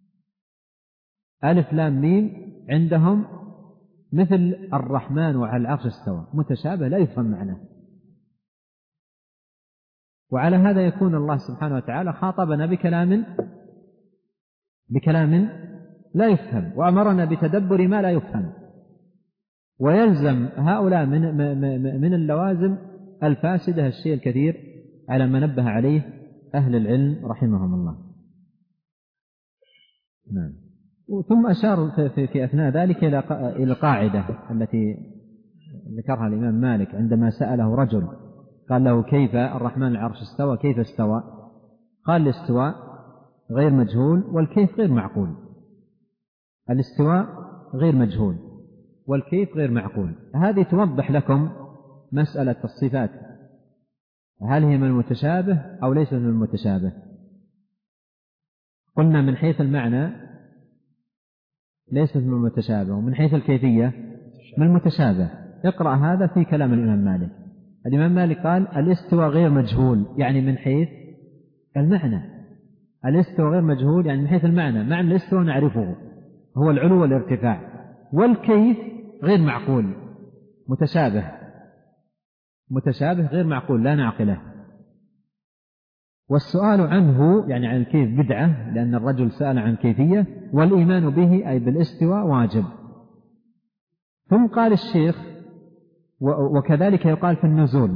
ألف لام ميم عندهم مثل الرحمن وعلى العرش استوى، متشابه لا يفهم معناه. وعلى هذا يكون الله سبحانه وتعالى خاطبنا بكلام بكلام لا يفهم، وأمرنا بتدبر ما لا يفهم. ويلزم هؤلاء من من اللوازم الفاسدة الشيء الكثير على ما نبه عليه أهل العلم رحمهم الله. نعم. ثم أشار في, في أثناء ذلك إلى إلى القاعدة التي ذكرها الإمام مالك عندما سأله رجل قال له كيف الرحمن العرش استوى، كيف استوى؟ قال الاستواء غير مجهول والكيف غير معقول. الاستواء غير مجهول والكيف غير معقول. هذه توضح لكم مسألة الصفات، هل هي من المتشابه أو ليست من المتشابه؟ قلنا من حيث المعنى ليست من المتشابه، ومن حيث الكيفية من المتشابه. اقرأ هذا في كلام الإمام مالك. الإمام مالك قال الاستواء غير مجهول، يعني من حيث المعنى. الاستواء غير مجهول يعني من حيث المعنى، معنى الاستواء نعرفه هو العلو والارتفاع. والكيف غير معقول، متشابه متشابه غير معقول لا نعقله. والسؤال عنه يعني عن الكيف بدعة، لأن الرجل سأل عن كيفية، والإيمان به أي بالاستواء واجب. ثم قال الشيخ وكذلك يقال في النزول.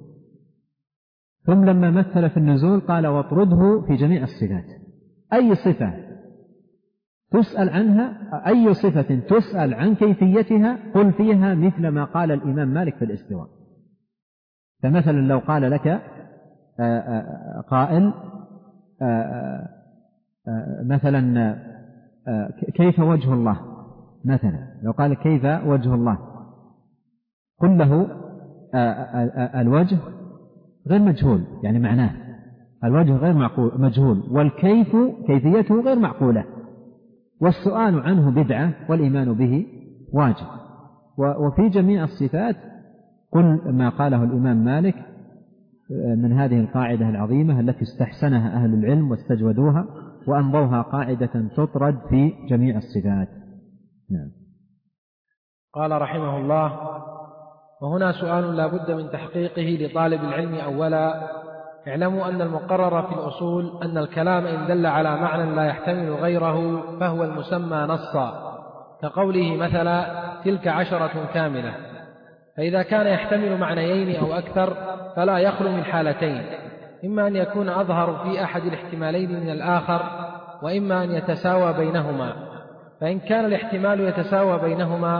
ثم لما مثل في النزول قال واطرده في جميع الصفات. أي صفة تسأل عنها، أي صفة تسأل عن كيفيتها قل فيها مثل ما قال الإمام مالك في الاستواء. فمثلا لو قال لك قائل مثلا كيف وجه الله، مثلا لو قال كيف وجه الله قل له الوجه غير مجهول، يعني معناه الوجه غير معقول مجهول، والكيف كيفيته غير معقولة، والسؤال عنه بدعة والإيمان به واجب. وفي جميع الصفات قل ما قاله الإمام مالك من هذه القاعدة العظيمة التي استحسنها أهل العلم واستجودوها وأمضوها قاعدة تطرد في جميع الصفات. نعم. قال رحمه الله: وهنا سؤال لا بد من تحقيقه لطالب العلم. أولا، اعلموا أن المقرر في الأصول أن الكلام إن دل على معنى لا يحتمل غيره فهو المسمى نصا، كقوله مثلا تلك عشرة كاملة. فإذا كان يحتمل معنيين أو أكثر فلا يخلو من حالتين: إما أن يكون أظهر في أحد الاحتمالين من الآخر، وإما أن يتساوى بينهما. فإن كان الاحتمال يتساوى بينهما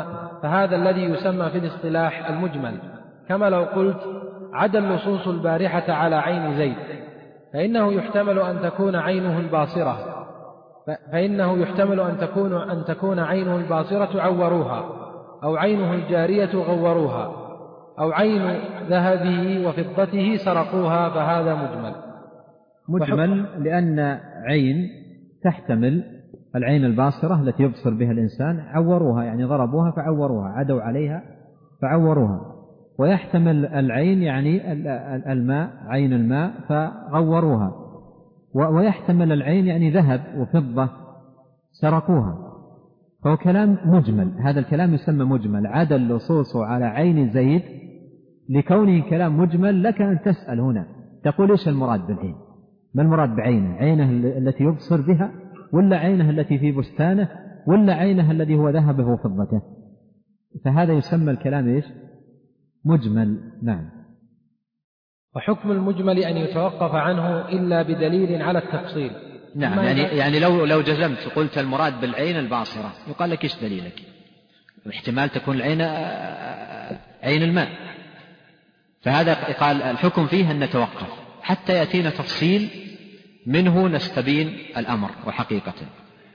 فهذا الذي يسمى في الاصطلاح المجمل. كما لو قلت عدا اللصوص البارحة على عين زيد، فإنه يحتمل أن تكون عينه الباصرة فإنه يحتمل أن تكون أن تكون عينه الباصرة عوروها، أو عينه الجارية غوروها، أو عين ذهبه وفضته سرقوها، فهذا مجمل. مجمل لأن عين تحتمل العين الباصرة التي يبصر بها الإنسان، عوروها يعني ضربوها فعوروها، عدوا عليها فعوروها. ويحتمل العين يعني الماء، عين الماء فغوروها. ويحتمل العين يعني ذهب وفضة سرقوها. فهو كلام مجمل، هذا الكلام يسمى مجمل. عدا اللصوص على عين زيد، لكونه كلام مجمل لك أن تسأل هنا تقول إيش المراد بالعين؟ ما المراد بعينه؟ عينه التي يبصر بها، ولا عينه التي في بستانه، ولا عينه الذي هو ذهبه وفضته؟ فهذا يسمى الكلام إيش؟ مجمل. نعم. وحكم المجمل أن يتوقف عنه إلا بدليل على التفصيل. نعم، يعني, يعني لو, لو جزمت قلت المراد بالعين الباصرة، يقال لك إيش دليلك؟ احتمال تكون العين عين الماء، فهذا قال الحكم فيه أن نتوقف حتى يأتينا تفصيل منه نستبين الأمر وحقيقته.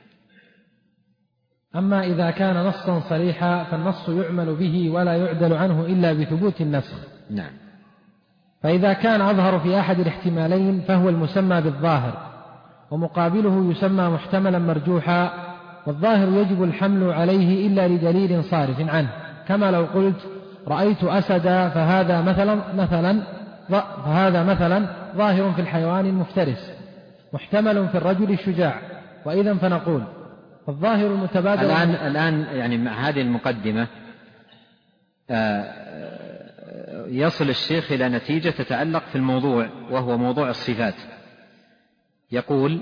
أما إذا كان نصا صريحا فالنص يعمل به ولا يعدل عنه إلا بثبوت النسخ. نعم. فإذا كان أظهر في أحد الاحتمالين فهو المسمى بالظاهر، ومقابله يسمى محتملا مرجوحا، والظاهر يجب الحمل عليه إلا لدليل صارف عنه. كما لو قلت رأيت أسدا، فهذا مثلا مثلا فهذا مثلا ظاهر في الحيوان المفترس، محتمل في الرجل الشجاع. وإذا فنقول الظاهر المتبادر. الآن, الآن يعني مع هذه المقدمة يصل الشيخ إلى نتيجة تتعلق في الموضوع، وهو موضوع الصفات. يقول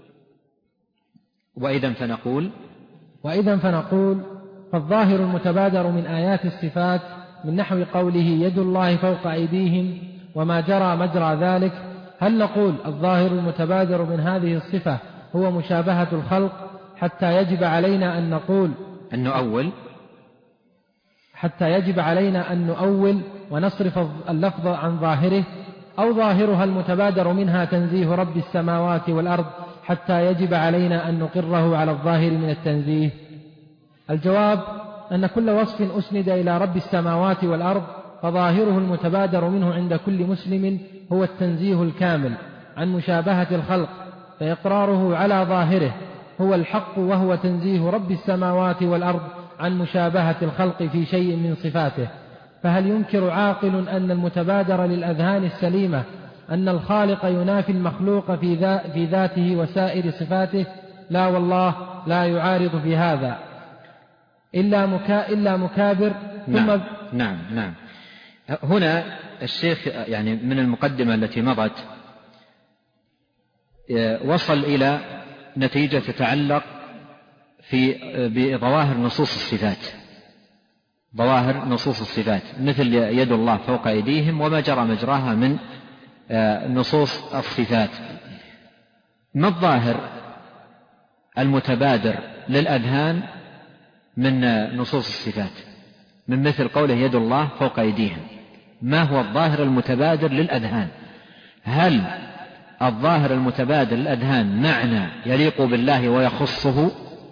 وإذا فنقول وإذا فنقول فالظاهر المتبادر من آيات الصفات من نحو قوله يد الله فوق أيديهم وما جرى مجرى ذلك. هل نقول الظاهر المتبادر من هذه الصفة هو مشابهة الخلق حتى يجب علينا أن نقول أن نؤول حتى يجب علينا أن نؤول ونصرف اللفظ عن ظاهره، أو ظاهرها المتبادر منها تنزيه رب السماوات والأرض حتى يجب علينا أن نقره على الظاهر من التنزيه؟ الجواب أن كل وصف أسند إلى رب السماوات والأرض فظاهره المتبادر منه عند كل مسلم هو التنزيه الكامل عن مشابهة الخلق، فإقراره على ظاهره هو الحق، وهو تنزيه رب السماوات والأرض عن مشابهة الخلق في شيء من صفاته. فهل ينكر عاقل أن المتبادر للأذهان السليمة أن الخالق ينافي المخلوق في, ذا في ذاته وسائر صفاته؟ لا والله، لا يعارض في هذا إلا, مكا إلا مكابر. نعم, نعم نعم هنا الشيخ يعني من المقدمة التي مضت وصل إلى نتيجة تتعلق في بظواهر نصوص الصفات، ظواهر نصوص الصفات مثل يد الله فوق أيديهم وما جرى مجراها من نصوص الصفات. ما الظاهر المتبادر للأذهان من نصوص الصفات من مثل قوله يد الله فوق أيديهم؟ ما هو الظاهر المتبادر للأذهان؟ هل الظاهر المتبادر للأذهان معنى يليق بالله ويخصه،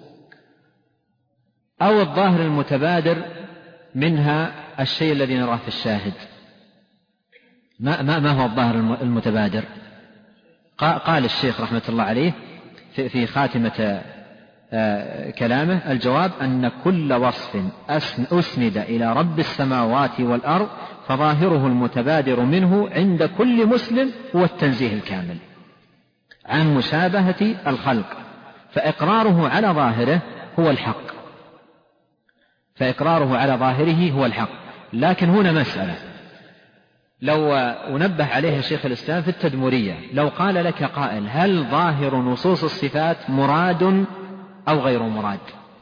أو الظاهر المتبادر منها الشيء الذي نراه في الشاهد؟ ما, ما, ما هو الظاهر المتبادر؟ قال الشيخ رحمة الله عليه في, في خاتمة كلامه الجواب أن كل وصف أسند إلى رب السماوات والأرض فظاهره المتبادر منه عند كل مسلم هو التنزيه الكامل عن مشابهة الخلق، فإقراره على ظاهره هو الحق فإقراره على ظاهره هو الحق. لكن هنا مسألة لو أنبه عليها شيخ الإسلام في التدمرية، لو قال لك قائل هل ظاهر نصوص الصفات مراد أو غير مراد؟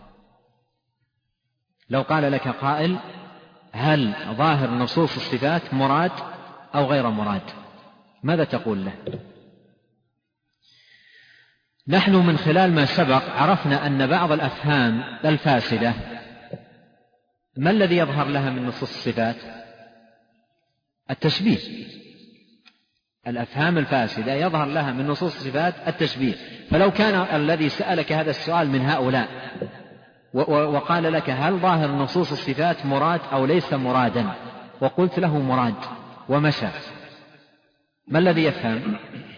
لو قال لك قائل هل ظاهر نصوص الصفات مراد أو غير مراد، ماذا تقول له؟ نحن من خلال ما سبق عرفنا أن بعض الأفهام الفاسدة ما الذي يظهر لها من نصوص الصفات؟ التشبيه. الأفهام الفاسدة يظهر لها من نصوص الصفات التشبيه. فلو كان الذي سألك هذا السؤال من هؤلاء وقال لك هل ظاهر نصوص الصفات مراد أو ليس مرادا، وقلت له مراد ومشى، ما الذي يفهم؟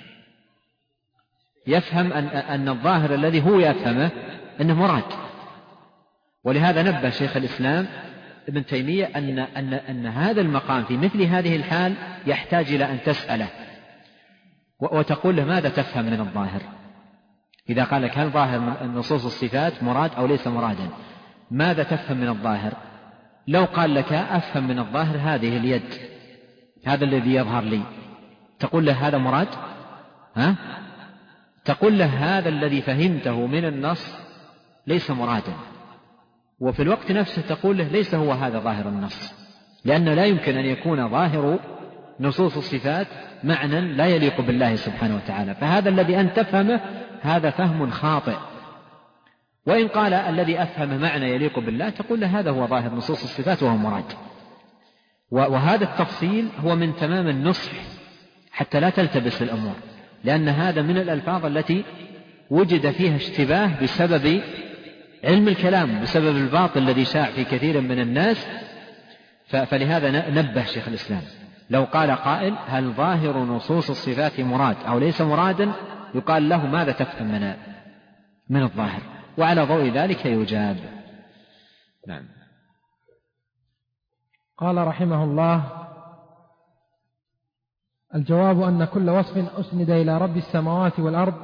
يفهم أن, أن الظاهر الذي هو يفهمه أنه مراد. ولهذا نبه شيخ الإسلام ابن تيمية أن, أن, أن هذا المقام في مثل هذه الحال يحتاج إلى أن تسأله وتقول له ماذا تفهم من الظاهر. إذا قال لك هل ظاهر من نصوص الصفات مراد أو ليس مرادا، ماذا تفهم من الظاهر؟ لو قال لك أفهم من الظاهر هذه اليد، هذا الذي يظهر لي، تقول له هذا مراد؟ ها؟ تقول له هذا الذي فهمته من النص ليس مرادا، وفي الوقت نفسه تقول له ليس هو هذا ظاهر النص، لأن لا يمكن أن يكون ظاهر نصوص الصفات معنى لا يليق بالله سبحانه وتعالى، فهذا الذي أنت تفهمه هذا فهم خاطئ. وإن قال الذي أفهم معنى يليق بالله تقول له هذا هو ظاهر نصوص الصفات وهو مراد. وهذا التفصيل هو من تمام النصح حتى لا تلتبس الأمور، لأن هذا من الألفاظ التي وجد فيها اشتباه بسبب علم الكلام، بسبب الباطل الذي شاع في كثير من الناس. فلهذا نبه شيخ الإسلام لو قال قائل هل ظاهر نصوص الصفات مراد أو ليس مرادا، يقال له ماذا تفهم من من الظاهر، وعلى ضوء ذلك يجاب. نعم. قال رحمه الله: الجواب أن كل وصف أسند إلى رب السماوات والأرض.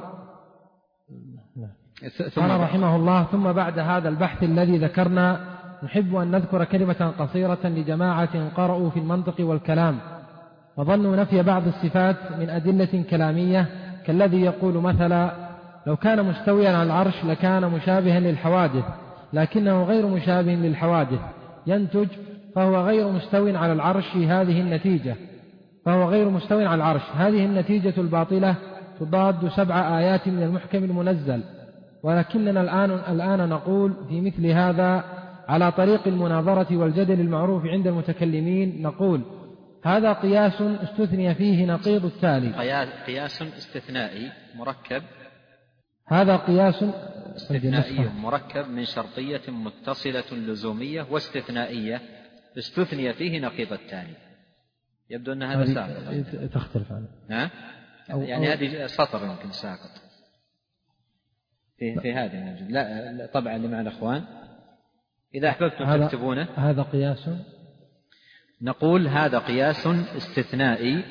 قال رحمه الله: ثم بعد هذا البحث الذي ذكرنا نحب أن نذكر كلمة قصيرة لجماعة قرأوا في المنطق والكلام وظنوا نفي بعض الصفات من أدلة كلامية، كالذي يقول مثلا لو كان مستويا على العرش لكان مشابها للحوادث، لكنه غير مشابه للحوادث، ينتج فهو غير مستوي على العرش. هذه النتيجة فهو غير مستوي على العرش هذه النتيجة الباطلة تضاد سبع آيات من المحكم المنزل. ولكننا الآن, الآن نقول في مثل هذا على طريق المناظرة والجدل المعروف عند المتكلمين، نقول هذا قياس استثني فيه نقيض التالي. قياس استثنائي مركب هذا قياس استثنائي مركب من شرطية متصلة لزومية واستثنائية استثني فيه نقيض التالي. يبدو أن هذا ساقط، تختلف عنه. ها؟ يعني هذه سطر يمكن ساقط في, في هذه الموجود. لا طبعا اللي مع الأخوان إذا أحببتم تكتبونه. هذا قياس، نقول هذا قياس استثنائي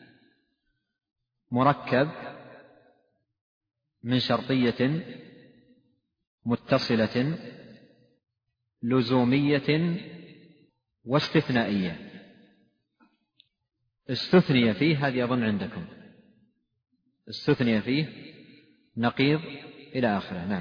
مركب من شرطية متصلة لزومية واستثنائية استثني فيه، هذه أظن عندكم استثني فيه نقيض إلى آخره. نعم.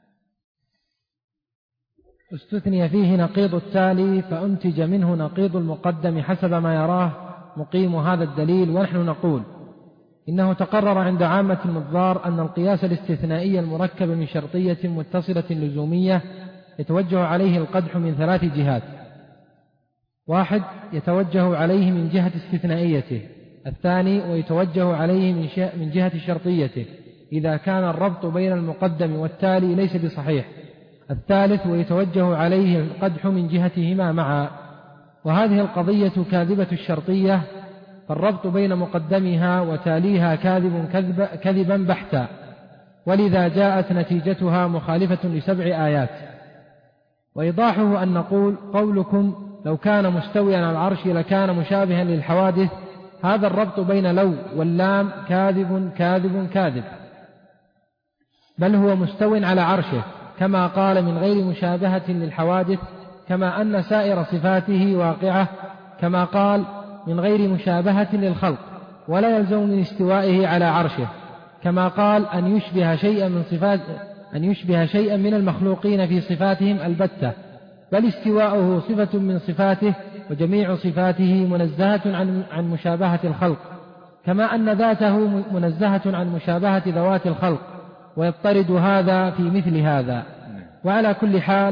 استثني فيه نقيض التالي فأنتج منه نقيض المقدم حسب ما يراه مقيم هذا الدليل. ونحن نقول إنه تقرر عند عامة النظار أن القياس الاستثنائي المركب من شرطية متصلة لزومية يتوجه عليه القدح من ثلاث جهات: واحد، يتوجه عليه من جهة استثنائيته. الثاني، ويتوجه عليه من جهة شرطيته إذا كان الربط بين المقدم والتالي ليس بصحيح. الثالث، ويتوجه عليه القدح من جهتهما معا. وهذه القضية كاذبة الشرطية، فالربط بين مقدمها وتاليها كاذب كذب كذبا بحتا، ولذا جاءت نتيجتها مخالفة لسبع آيات. وإيضاحه أن نقول قولكم لو كان مستويا على العرش لكان مشابها للحوادث، هذا الربط بين لو واللام كاذب كاذب كاذب، بل هو مستو على عرشه كما قال من غير مشابهة للحوادث، كما أن سائر صفاته واقعة كما قال من غير مشابهة للخلق، ولا يلزم من استوائه على عرشه كما قال أن يشبه شيئا من صفات أن يشبه شيئا من المخلوقين في صفاتهم البتة، بل استواؤه صفة من صفاته وجميع صفاته منزهة عن عن مشابهة الخلق، كما أن ذاته منزهة عن مشابهة ذوات الخلق، ويضطرد هذا في مثل هذا. وعلى كل حال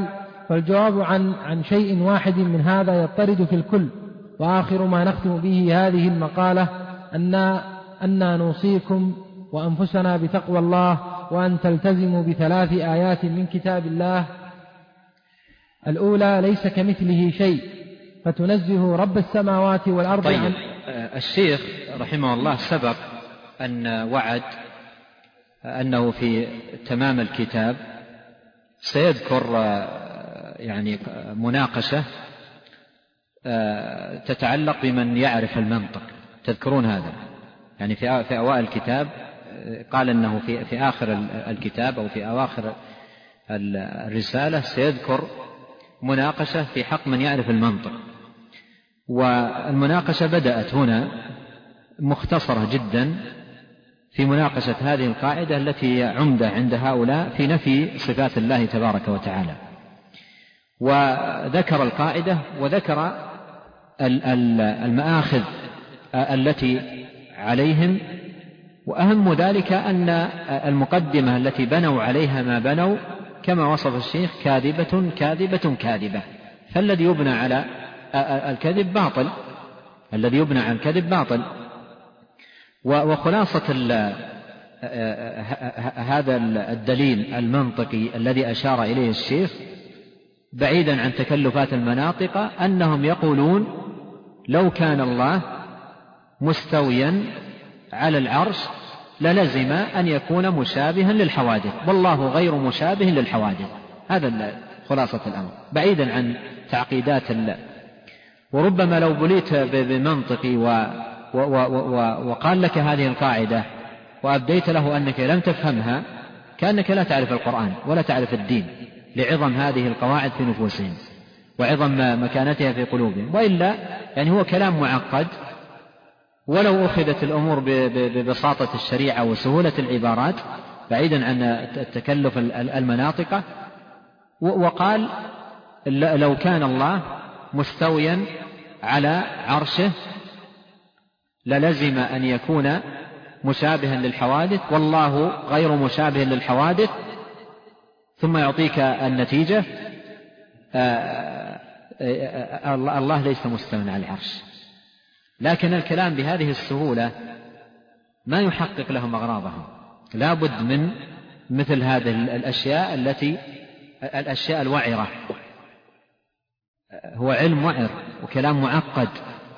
فالجواب عن, عن شيء واحد من هذا يضطرد في الكل. وآخر ما نختم به هذه المقالة أن أن نوصيكم وأنفسنا بتقوى الله، وأن تلتزموا بثلاث آيات من كتاب الله. الأولى: ليس كمثله شيء، فتنزه رب السماوات والأرض. طيب عن الشيخ رحمه الله سبق أن وعد أنه في تمام الكتاب سيذكر يعني مناقشة تتعلق بمن يعرف المنطق. تذكرون هذا؟ يعني في أوائل الكتاب قال أنه في, في آخر الكتاب أو في أواخر الرسالة سيذكر مناقشة في حق من يعرف المنطق. والمناقشة بدأت هنا مختصرة جدا في مناقشة هذه القاعدة التي هي عمدة عند هؤلاء في نفي صفات الله تبارك وتعالى. وذكر القاعدة وذكر المآخذ التي عليهم، وأهم ذلك أن المقدمة التي بنوا عليها ما بنوا كما وصف الشيخ كاذبة كاذبة كاذبة. فالذي يبنى على الكذب باطل، الذي يبنى على الكذب باطل. وخلاصة هذا الدليل المنطقي الذي أشار إليه الشيخ بعيدا عن تكلفات المناطق أنهم يقولون لو كان الله مستويا على العرش للزم أن يكون مشابها للحوادث، والله غير مشابه للحوادث. هذا خلاصة الأمر بعيدا عن تعقيدات الله. وربما لو بليت بمنطقي و و و وقال لك هذه القاعدة وأبديت له أنك لم تفهمها كأنك لا تعرف القرآن ولا تعرف الدين، لعظم هذه القواعد في نفوسهم وعظم مكانتها في قلوبهم. وإلا يعني هو كلام معقد، ولو أخذت الأمور ببساطة الشريعة وسهولة العبارات بعيدا عن التكلف المناطق، وقال لو كان الله مستويا على عرشه للزم أن يكون مشابها للحوادث والله غير مشابه للحوادث، ثم يعطيك النتيجة الله ليس مستوى على العرش. لكن الكلام بهذه السهولة ما يحقق لهم أغراضهم، لا بد من مثل هذه الأشياء التي الأشياء الوعرة. هو علم وعر وكلام معقد،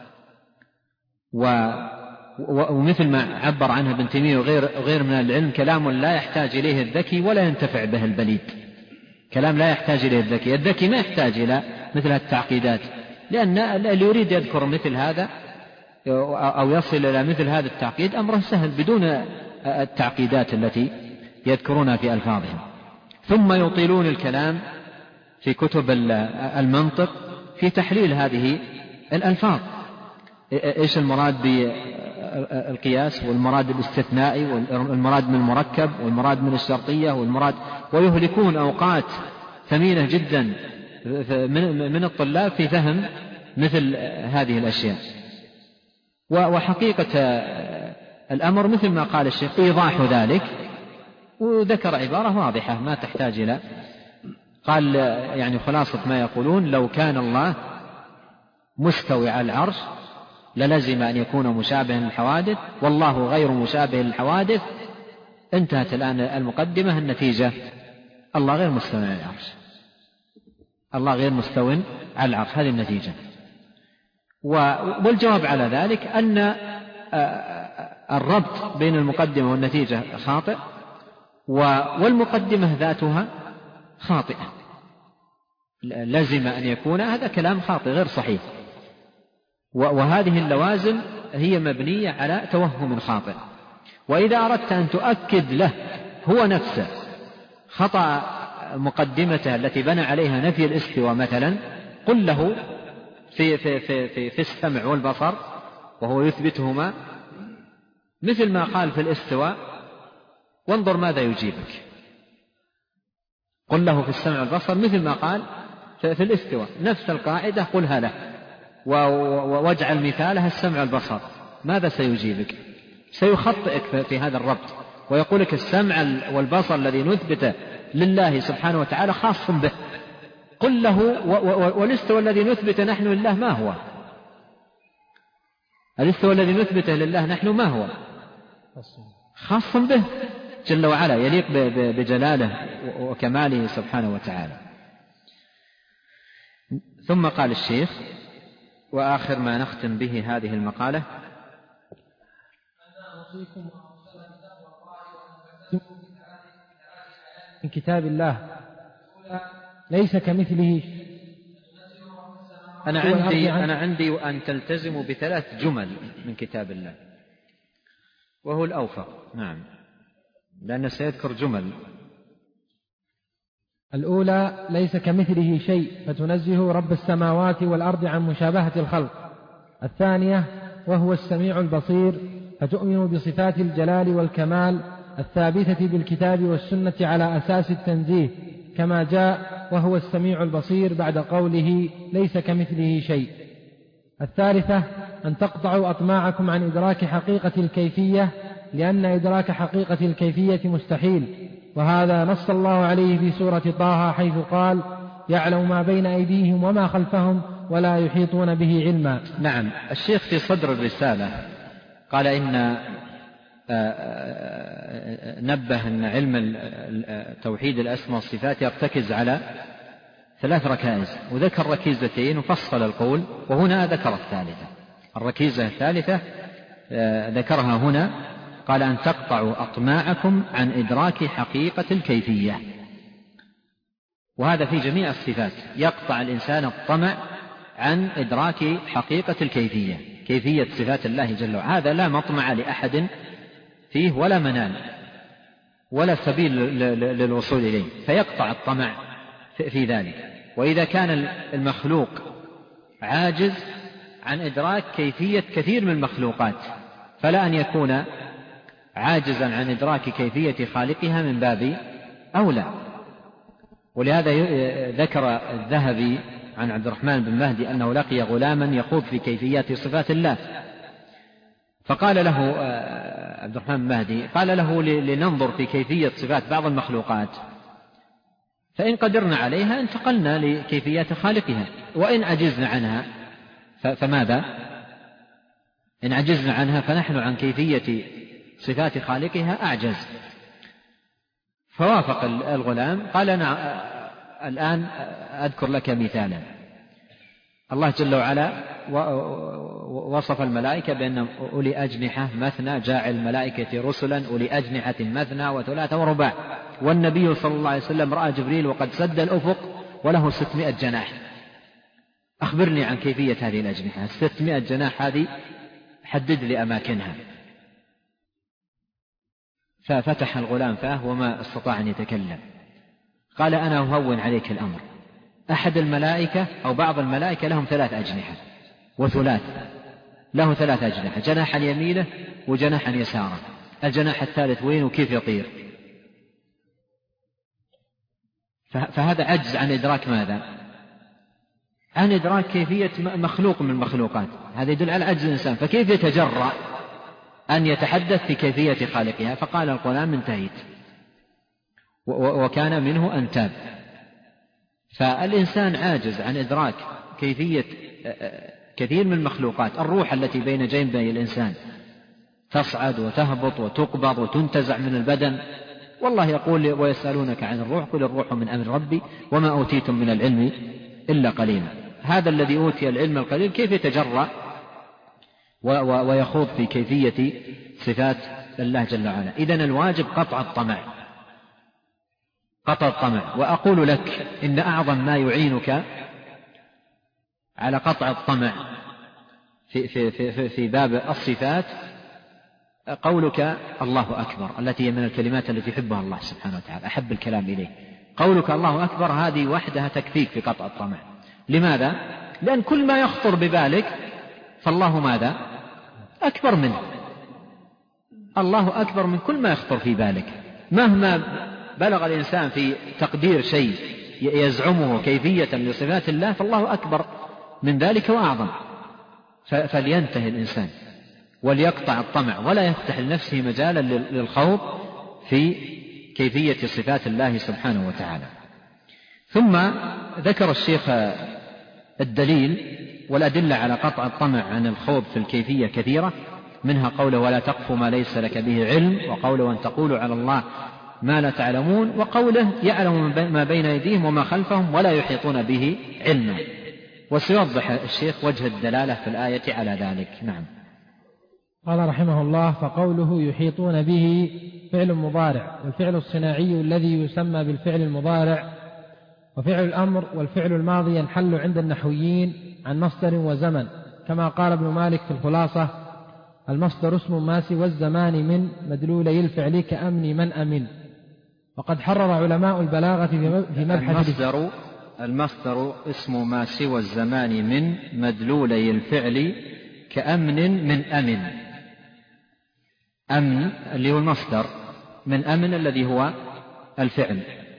ومثل ما عبر عنها ابن تيمية وغير غير من العلم كلام لا يحتاج إليه الذكي ولا ينتفع به البليد. كلام لا يحتاج إليه الذكي، الذكي ما يحتاج إلى مثل التعقيدات، لأن اللي يريد يذكر مثل هذا أو يصل إلى مثل هذا التعقيد أمره سهل بدون التعقيدات التي يذكرونها في ألفاظهم. ثم يطيلون الكلام في كتب المنطق في تحليل هذه الألفاظ، إيش المراد بالقياس والمراد الاستثنائي والمراد من المركب والمراد من الشرطية والمراد، ويهلكون أوقات ثمينة جدا من الطلاب في فهم مثل هذه الأشياء. وحقيقة الأمر مثل ما قال الشيخ إيضاح ذلك، وذكر عبارة واضحة ما تحتاج إلى قال يعني خلاصة ما يقولون لو كان الله مستوي على العرش للزم أن يكون مشابها للحوادث والله غير مشابه للحوادث. انتهت الآن المقدمة، النتيجة الله غير مستوى على العرش، الله غير مستوى على العرش، هذه النتيجة. والجواب على ذلك أن الربط بين المقدمة والنتيجة خاطئ، والمقدمة ذاتها خاطئة، لازم أن يكون هذا كلام خاطئ غير صحيح. وهذه اللوازم هي مبنية على توهم خاطئ. وإذا أردت أن تؤكد له هو نفسه خطأ مقدمته التي بنى عليها نفي الاستواء مثلا، قل له في, في, في, في, في السمع والبصر وهو يثبتهما مثل ما قال في الاستواء، وانظر ماذا يجيبك. قل له في السمع والبصر مثل ما قال في الاستواء، نفس القاعدة قلها له واجعل مثالها السمع والبصر، ماذا سيجيبك؟ سيخطئك في هذا الربط ويقول لك السمع والبصر الذي نثبته لله سبحانه وتعالى خاص به، قل له والاستوى الذي نثبت نحن لله ما هو؟ الاستوى الذي نثبته لله نحن ما هو؟ خاص به جل وعلا، يليق بجلاله وكماله سبحانه وتعالى. ثم قال الشيخ: وآخر ما نختم به هذه المقالة: من كتاب الله ليس كمثله. أنا عندي أنا عندي أن تلتزموا بثلاث جمل من كتاب الله، وهو الأوفق. نعم، لأنه سيذكر جمل. الأولى: ليس كمثله شيء، فتنزه رب السماوات والأرض عن مشابهة الخلق. الثانية: وهو السميع البصير، فتؤمن بصفات الجلال والكمال الثابتة بالكتاب والسنة على أساس التنزيه كما جاء وهو السميع البصير بعد قوله ليس كمثله شيء. الثالثة: أن تقطعوا أطماعكم عن إدراك حقيقة الكيفية، لأن إدراك حقيقة الكيفية مستحيل، وهذا نص الله عليه في سورة طه حيث قال: يعلم ما بين أيديهم وما خلفهم ولا يحيطون به علما. نعم، الشيخ في صدر الرسالة قال إن نبه أن علم توحيد الأسماء والصفات يرتكز على ثلاث ركائز، وذكر ركيزتين وفصل القول، وهنا ذكر الثالثة. الركيزة الثالثة ذكرها هنا، قال: أن تقطعوا أطماعكم عن إدراك حقيقة الكيفية. وهذا في جميع الصفات، يقطع الإنسان الطمع عن إدراك حقيقة الكيفية، كيفية صفات الله جل وعلا. هذا لا مطمع لأحد فيه ولا منال ولا سبيل للوصول إليه، فيقطع الطمع في ذلك. وإذا كان المخلوق عاجز عن إدراك كيفية كثير من المخلوقات، فلا أن يكون عاجزا عن إدراك كيفية خالقها من باب أولى. ولهذا ذكر الذهبي عن عبد الرحمن بن مهدي أنه لقي غلاما يخوض في كيفيات صفات الله، فقال له عبد الرحمن بن مهدي قال له: لننظر في كيفية صفات بعض المخلوقات، فإن قدرنا عليها انتقلنا لكيفيات خالقها، وإن عجزنا عنها فماذا؟ إن عجزنا عنها فنحن عن كيفية صفات خالقها أعجز. فوافق الغلام، قال: أنا الآن أذكر لك مثالا. الله جل وعلا وصف الملائكة بأنهم أولي أجنحة مثنى، جاعل الملائكة رسلا أولي أجنحة مثنى وثلاثة ورباع. والنبي صلى الله عليه وسلم رأى جبريل وقد سد الأفق وله ستمائة جناح. أخبرني عن كيفية هذه الأجنحة، ستمائة جناح هذه حدد لي أماكنها. ففتح الغلام فاه وما استطاع أن يتكلم. قال: أنا أهون عليك الأمر. أحد الملائكة أو بعض الملائكة لهم ثلاث أجنحة، وثلاث له ثلاث أجنحة، جناحا يمينه وجناحا يساره. الجناح الثالث وين وكيف يطير؟ فهذا عجز عن إدراك ماذا؟ عن إدراك كيفية مخلوق من المخلوقات. هذا يدل على عجز الإنسان، فكيف يتجرأ أن يتحدث في كيفية خالقها؟ فقال الغلام: انتهيت. وكان منه أن تاب. فالإنسان عاجز عن إدراك كيفية كثير من المخلوقات. الروح التي بين جنبي الإنسان تصعد وتهبط وتقبض وتنتزع من البدن، والله يقول: ويسألونك عن الروح قل الروح من أمر ربي وما أوتيتم من العلم إلا قليلا. هذا الذي أوتي العلم القليل كيف يتجرأ ويخوض في كيفية صفات الله جل وعلا؟ إذن الواجب قطع الطمع، قطع الطمع. وأقول لك إن أعظم ما يعينك على قطع الطمع في, في, في, في باب الصفات قولك الله أكبر، التي هي من الكلمات التي يحبها الله سبحانه وتعالى، أحب الكلام إليه. قولك الله أكبر هذه وحدها تكفيك في قطع الطمع. لماذا؟ لأن كل ما يخطر ببالك فالله ماذا؟ أكبر منه. الله أكبر من كل ما يخطر في بالك. مهما بلغ الإنسان في تقدير شيء يزعمه كيفية لصفات الله فالله أكبر من ذلك وأعظم. فلينتهي الإنسان وليقطع الطمع ولا يفتح لنفسه مجالا للخوض في كيفية صفات الله سبحانه وتعالى. ثم ذكر الشيخ الدليل والأدلة على قطع الطمع عن الخوض في الكيفية كثيرة، منها قوله ولا تقف ما ليس لك به علم، وقوله أن تقولوا على الله ما لا تعلمون، وقوله يعلم ما بين أيديهم وما خلفهم ولا يحيطون به علما. وسيوضح الشيخ وجه الدلالة في الآية على ذلك. نعم. قال رحمه الله: فقوله يحيطون به فعل مضارع، والفعل الصناعي الذي يسمى بالفعل المضارع، وفعل الأمر والفعل الماضي ينحل عند النحويين عن مصدر وزمن، كما قال ابن مالك في الخلاصة: المصدر اسم ما سوى الزمان من مدلولي الفعل كأمن من أمن. وقد حرر علماء البلاغة في مبحث المصدر المصدر اسم ما سوى الزمان من مدلولي الفعل كأمن من أمن. أمن اللي هو المصدر، من أمن الذي هو الفعل.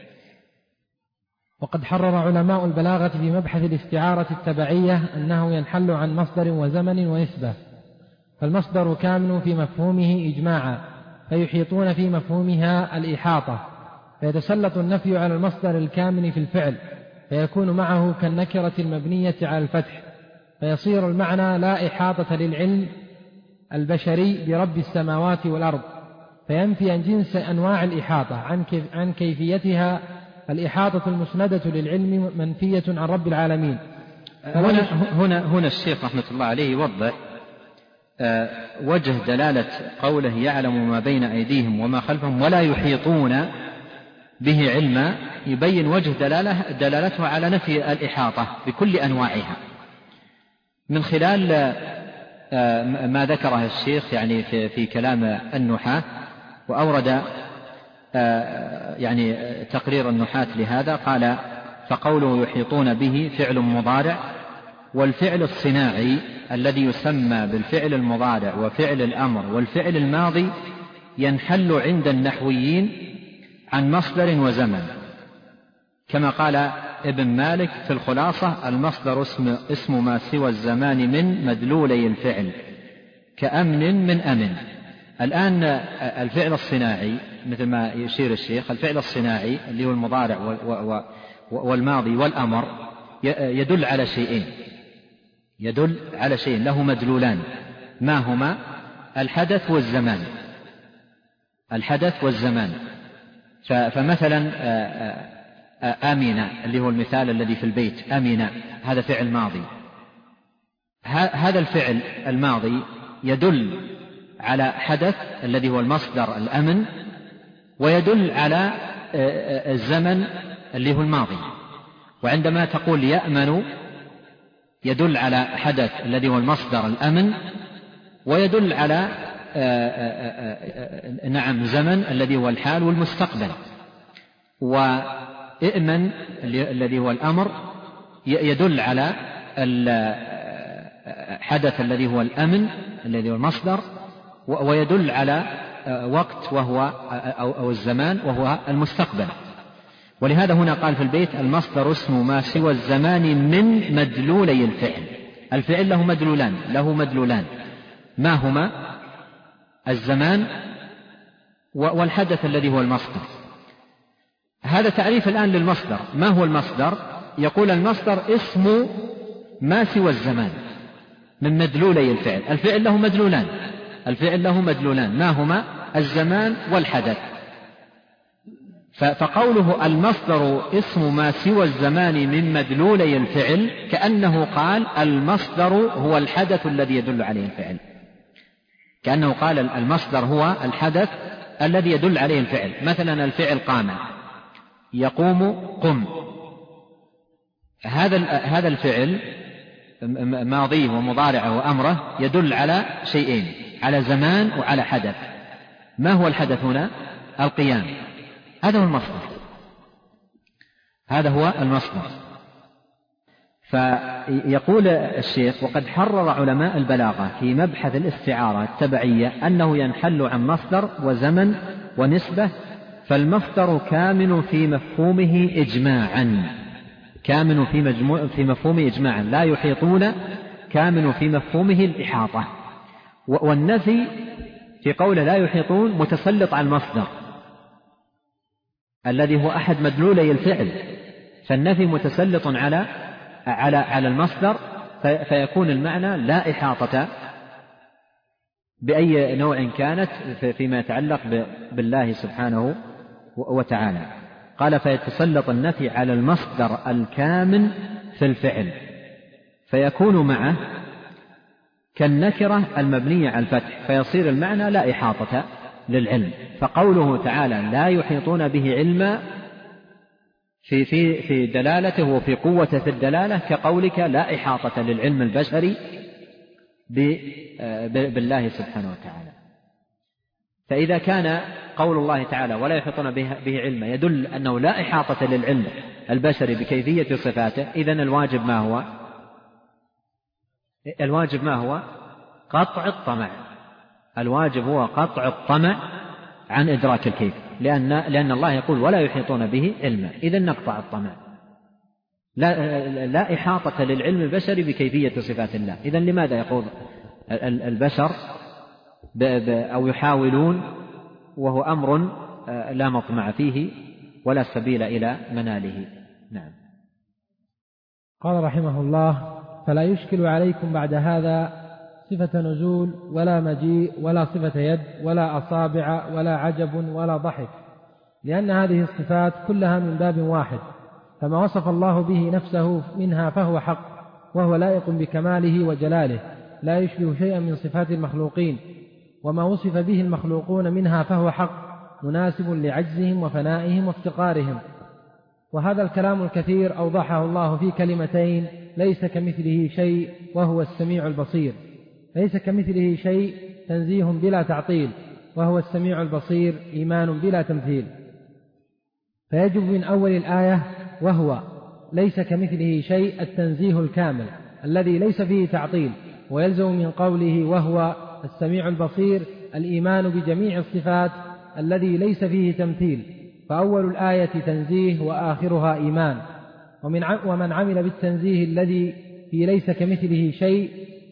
وقد حرر علماء البلاغة في مبحث الاستعارة التبعية أنه ينحل عن مصدر وزمن ونسبة، فالمصدر كامل في مفهومه إجماعا، فيحيطون في مفهومها الإحاطة، فيتسلط النفي على المصدر الكامل في الفعل، فيكون معه كالنكرة المبنية على الفتح، فيصير المعنى لا إحاطة للعلم البشري برب السماوات والأرض، فينفي عن جنس أنواع الإحاطة عن, كيف عن كيفيتها الإحاطة المسندة للعلم منفية عن رب العالمين. هنا, هنا, هنا الشيخ رحمة الله عليه يوضح وجه دلالة قوله يعلم ما بين أيديهم وما خلفهم ولا يحيطون به علما، يبين وجه دلالة دلالته على نفي الإحاطة بكل أنواعها من خلال ما ذكره الشيخ يعني في, في كلام النحاة، وأورد يعني تقرير النحاة لهذا. قال: فقوله يحيطون به فعل مضارع، والفعل الصناعي الذي يسمى بالفعل المضارع وفعل الأمر والفعل الماضي ينحل عند النحويين عن مصدر وزمن، كما قال ابن مالك في الخلاصة: المصدر اسم, اسم ما سوى الزمان من مدلولي الفعل كأمن من أمن. الآن الفعل الصناعي مثل ما يشير الشيخ، الفعل الصناعي اللي هو المضارع والماضي والأمر يدل على شيئين، يدل على شيئين له مدلولان، ما هما؟ الحدث والزمان. الحدث والزمان. فمثلا آمنة اللي هو المثال الذي في البيت، آمنة هذا فعل ماضي، هذا الفعل الماضي يدل على حدث الذي هو المصدر الأمن، ويدل على الزمن اللي هو الماضي. وعندما تقول يأمن يدل على حدث الذي هو المصدر الأمن، ويدل على نعم زمن الذي هو الحال والمستقبل. وإئمن الذي هو الأمر يدل على الحدث الذي هو الأمن الذي هو المصدر، ويدل على وقت وهو أو الزمان وهو المستقبل. ولهذا هنا قال في البيت: المصدر اسم ما سوى الزمان من مدلولي الفعل. الفعل له مدلولان له مدلولان ما هما؟ الزمان والحدث الذي هو المصدر. هذا تعريف الآن للمصدر. ما هو المصدر؟ يقول المصدر اسم ما سوى الزمان من مدلولي الفعل. الفعل له مدلولان الفعل له مدلولان ما هما؟ الزمان والحدث. فقوله المصدر اسم ما سوى الزمان من مدلولي الفعل كأنه قال المصدر هو الحدث الذي يدل عليه الفعل، كأنه قال المصدر هو الحدث الذي يدل عليه الفعل. مثلا الفعل قام، يقوم قم، هذا هذا الفعل ماضيه ومضارعه وأمره يدل على شيئين، على زمان وعلى حدث. ما هو الحدث هنا؟ القيام. هذا هو المصدر هذا هو المصدر. فيقول الشيخ: وقد حرر علماء البلاغة في مبحث الاستعارة التبعية أنه ينحل عن مصدر وزمن ونسبة، فالمصدر كامن في مفهومه إجماعا كامن في, مجموع في مفهومه إجماعا لا يحيطون كامن في مفهومه الإحاطة. والنفي في قوله لا يحيطون متسلط على المصدر الذي هو أحد مدلولي الفعل، فالنفي متسلط على على على المصدر، فيكون المعنى لا إحاطة بأي نوع كانت فيما يتعلق بالله سبحانه وتعالى. قال فيتسلط النفي على المصدر الكامن في الفعل فيكون معه كالنكرة المبنية على الفتح، فيصير المعنى لا إحاطة للعلم. فقوله تعالى لا يحيطون به علما في, في, في دلالته وفي قوته في الدلالة كقولك لا إحاطة للعلم البشري بالله سبحانه وتعالى. فإذا كان قول الله تعالى ولا يحيطون به علما يدل أنه لا إحاطة للعلم البشري بكيفية صفاته، إذن الواجب ما هو؟ الواجب ما هو؟ قطع الطمع. الواجب هو قطع الطمع عن إدراك الكيف، لأن, لأن الله يقول ولا يحيطون به علما، إذن نقطع الطمع. لا, لا إحاطة للعلم البشري بكيفية صفات الله. إذن لماذا يقول البشر أو يحاولون وهو أمر لا مطمع فيه ولا سبيل إلى مناله؟ نعم. قال رحمه الله فلا يشكل عليكم بعد هذا صفة نزول ولا مجيء ولا صفة يد ولا أصابع ولا عجب ولا ضحك، لأن هذه الصفات كلها من باب واحد، فما وصف الله به نفسه منها فهو حق وهو لائق بكماله وجلاله لا يشبه شيئا من صفات المخلوقين، وما وصف به المخلوقون منها فهو حق مناسب لعجزهم وفنائهم وافتقارهم. وهذا الكلام الكثير أوضحه الله في كلمتين ليس كمثله شيء وهو السميع البصير. ليس كمثله شيء تنزيه بلا تعطيل، وهو السميع البصير إيمان بلا تمثيل. فيجب من أول الآية وهو ليس كمثله شيء التنزيه الكامل الذي ليس فيه تعطيل، ويلزم من قوله وهو السميع البصير الإيمان بجميع الصفات الذي ليس فيه تمثيل، فأول الآية تنزيه وآخرها إيمان. ومن ومن عمل بالتنزيه الذي في ليس كمثله شيء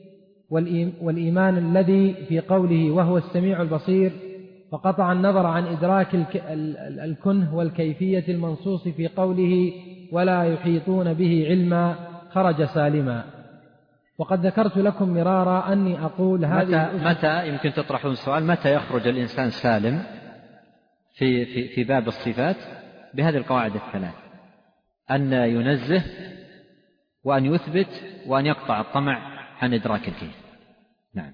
والإيمان الذي في قوله وهو السميع البصير فقطع النظر عن إدراك الكنه والكيفية المنصوص في قوله ولا يحيطون به علما خرج سالما. وقد ذكرت لكم مرارا أني أقول هذه متى, متى يمكن تطرحون السؤال متى يخرج الإنسان سالم في, في, في باب الصفات بهذه القواعد الثلاث: أن ينزه وأن يثبت وأن يقطع الطمع عن إدراك الكيف. نعم.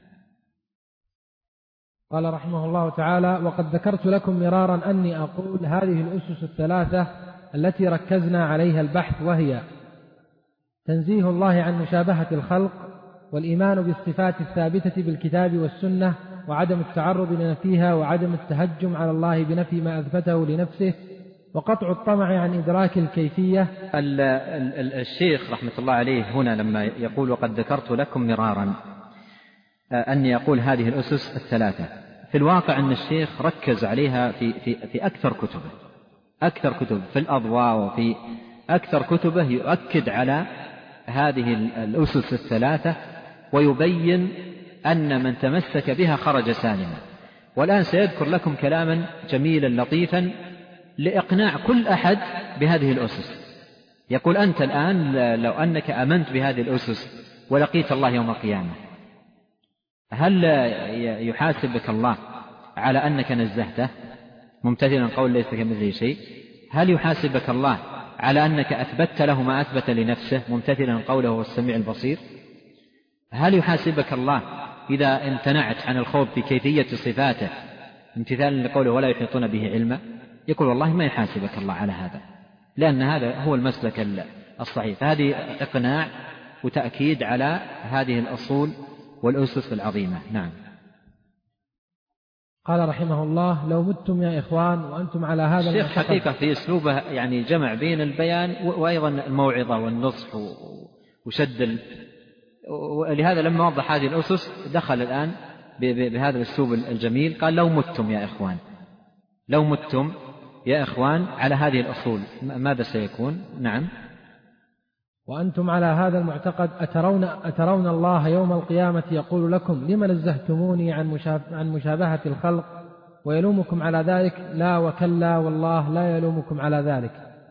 قال رحمه الله تعالى وقد ذكرت لكم مرارا أني أقول هذه الأسس الثلاثة التي ركزنا عليها البحث، وهي تنزيه الله عن مشابهة الخلق، والإيمان بالصفات الثابتة بالكتاب والسنة، وعدم التعرض لنفيها، وعدم التهجم على الله بنفي ما أثبته لنفسه، وقطع الطمع عن إدراك الكيفية. الشيخ رحمة الله عليه هنا لما يقول وقد ذكرت لكم مرارا أن يقول هذه الأسس الثلاثة، في الواقع أن الشيخ ركز عليها في, في, في أكثر كتبه أكثر كتب في الأضواء وفي أكثر كتبه يؤكد على هذه الأسس الثلاثة ويبين أن من تمسك بها خرج سالما. والآن سيذكر لكم كلاما جميلا لطيفا لإقناع كل أحد بهذه الأسس. يقول أنت الآن لو أنك آمنت بهذه الأسس ولقيت الله يوم القيامة، هل يحاسبك الله على أنك نزهته ممتثلا قول ليس كمثله شيء؟ هل يحاسبك الله على أنك أثبتت له ما أثبت لنفسه ممتثلا قوله هو السميع البصير؟ هل يحاسبك الله إذا امتنعت عن الخوض في كيفية صفاته امتثالا لقوله ولا يحيطون به علما؟ يقول والله ما يحاسبك الله على هذا، لأن هذا هو المسلك الصحيح. فهذه إقناع وتأكيد على هذه الأصول والأسس العظيمة. نعم. قال رحمه الله لو متم يا إخوان وأنتم على هذا الشيخ حقيقة في أسلوبه يعني جمع بين البيان وأيضا الموعظة والنصح وشد، ولهذا لما وضح هذه الأسس دخل الآن بهذا الأسلوب الجميل، قال لو متم يا إخوان لو متم يا إخوان على هذه الأصول ماذا سيكون؟ نعم. وأنتم على هذا المعتقد أترون, أترون الله يوم القيامة يقول لكم لما نزهتموني عن, عن مشابهة الخلق ويلومكم على ذلك؟ لا وكلا والله لا يلومكم على ذلك.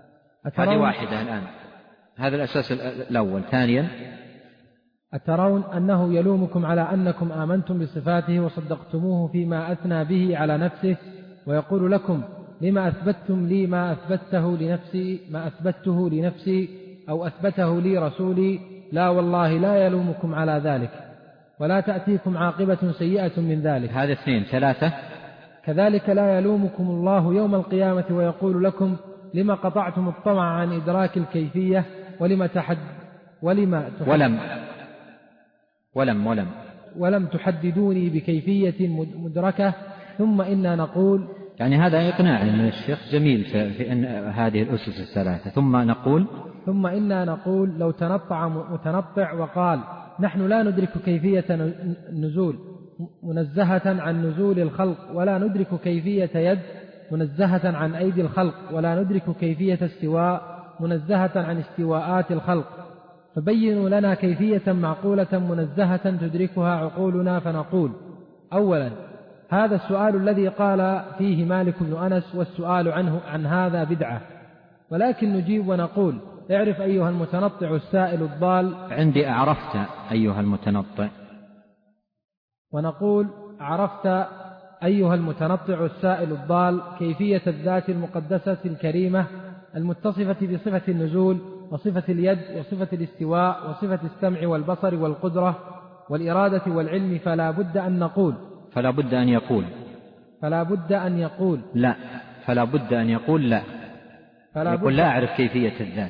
هذه واحدة الآن، هذا الأساس الأول. ثانيا، أترون أنه يلومكم على أنكم آمنتم بصفاته وصدقتموه فيما أثنى به على نفسه، ويقول لكم لما أثبتتم لي ما أثبته لنفسي ما أثبته لنفسي أو أثبته لي رسولي؟ لا والله لا يلومكم على ذلك، ولا تأتيكم عاقبة سيئة من ذلك. هذا اثنين. ثلاثة، كذلك لا يلومكم الله يوم القيامة ويقول لكم لما قطعتم الطمع عن إدراك الكيفية ولما تحد ولما تحد ولم ولم ولم ولم تحددوني بكيفية مدركة. ثم إنا نقول، يعني هذا إقناع من الشيخ جميل في أن هذه الأسس الثلاثة. ثم نقول ثم إنا نقول لو تنطع متنطع وقال نحن لا ندرك كيفية النزول منزهة عن نزول الخلق، ولا ندرك كيفية يد منزهة عن أيدي الخلق، ولا ندرك كيفية استواء منزهة عن استواءات الخلق، فبينوا لنا كيفية معقولة منزهة تدركها عقولنا. فنقول: أولا، هذا السؤال الذي قال فيه مالك بن أنس والسؤال عنه عن هذا بدعة، ولكن نجيب ونقول: اعرف أيها المتنطع السائل الضال. عندي أعرفت أيها المتنطع. ونقول: عرفت أيها المتنطع السائل الضال كيفية الذات المقدسة الكريمة المتصفة بصفة النزول وصفة اليد وصفة الاستواء وصفة السمع والبصر والقدرة والإرادة والعلم. فلا بد أن نقول فلا بد أن يقول فلا بد أن يقول لا فلا بد أن يقول لا فلا يقول لا أعرف كيفية الذات.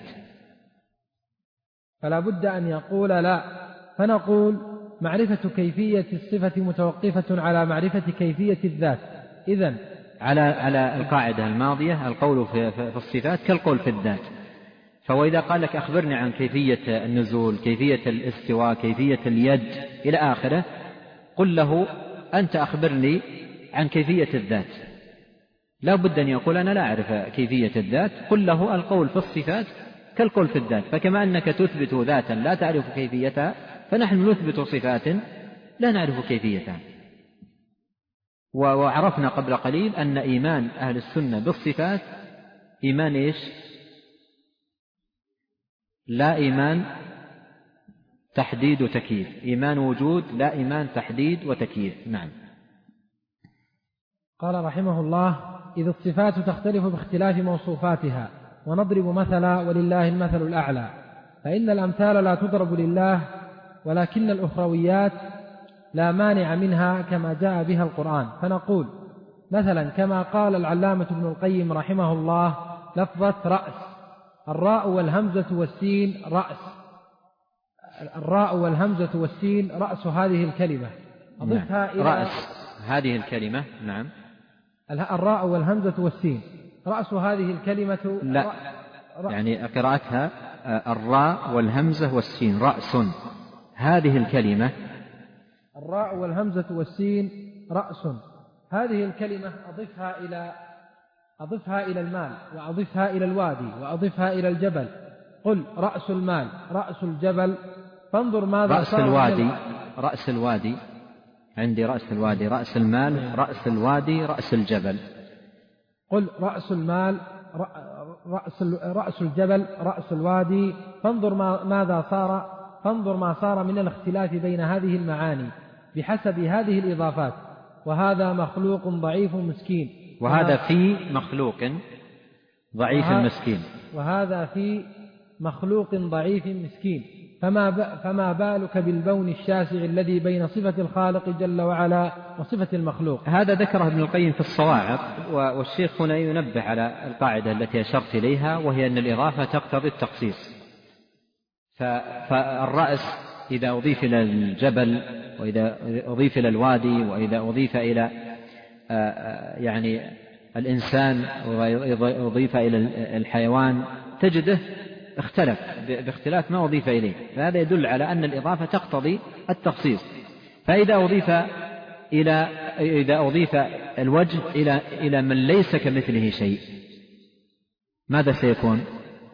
فلا بد أن يقول لا. فنقول: معرفة كيفية الصفة متوقفة على معرفة كيفية الذات. إذن على على القاعدة الماضية، القول في, في الصفات كالقول في الذات. فوإذا قال لك أخبرني عن كيفية النزول، كيفية الاستواء، كيفية اليد إلى آخره، قل له أنت أخبرني عن كيفية الذات. لا بد أن يقول أنا لا أعرف كيفية الذات. قل له القول في الصفات كالقول في الذات. فكما أنك تثبت ذاتا لا تعرف كيفيتها، فنحن نثبت صفات لا نعرف كيفيتها. وعرفنا قبل قليل أن إيمان أهل السنة بالصفات إيمان إيش؟ لا إيمان تحديد وتكييف، إيمان وجود لا إيمان تحديد وتكييف. نعم. قال رحمه الله: إذ الصفات تختلف باختلاف موصوفاتها، ونضرب مثلا ولله المثل الأعلى، فإن الأمثال لا تضرب لله، ولكن الأخرويات لا مانع منها كما جاء بها القرآن. فنقول مثلا كما قال العلامة ابن القيم رحمه الله: لفظة رأس، الراء والهمزة والسين رأس، الراء والهمزة والسين رأس هذه الكلمة. أضفها إلى رأس هذه الكلمة. نعم. الراء والهمزة والسين رأس هذه الكلمة. لا، يعني قراءتها الراء والهمزة والسين رأس هذه الكلمة. الراء والهمزة والسين رأس هذه الكلمة. أضفها إلى أضفها إلى المال، وأضفها إلى الوادي، وأضفها إلى الجبل. قل رأس المال، رأس الجبل، فانظر ماذا رأس الوادي. رأس الوادي عندي رأس الوادي، رأس المال، رأس الوادي، رأس الجبل. قل رأس المال، رأس رأس الجبل، رأس الوادي، فانظر ما ماذا صار فانظر ما صار من الاختلاف بين هذه المعاني بحسب هذه الإضافات. وهذا مخلوق ضعيف مسكين، وهذا في مخلوق ضعيف مسكين، وهذا في مخلوق ضعيف مسكين. فما فما بالك بالبون الشاسع الذي بين صفة الخالق جل وعلا وصفة المخلوق. هذا ذكره ابن القيم في الصواعق، والشيخ هنا ينبه على القاعدة التي أشرت إليها، وهي أن الإضافة تقتضي التخصيص. فالرأس إذا أضيف إلى الجبل، وإذا أضيف إلى الوادي، وإذا أضيف إلى يعني الإنسان، وأضيف إلى الحيوان، تجده اختلف باختلاف ما أضيف إليه. فهذا يدل على أن الإضافة تقتضي التخصيص. فإذا أضيف إلى إذا أضيف الوجه إلى إلى من ليس كمثله شيء، ماذا سيكون؟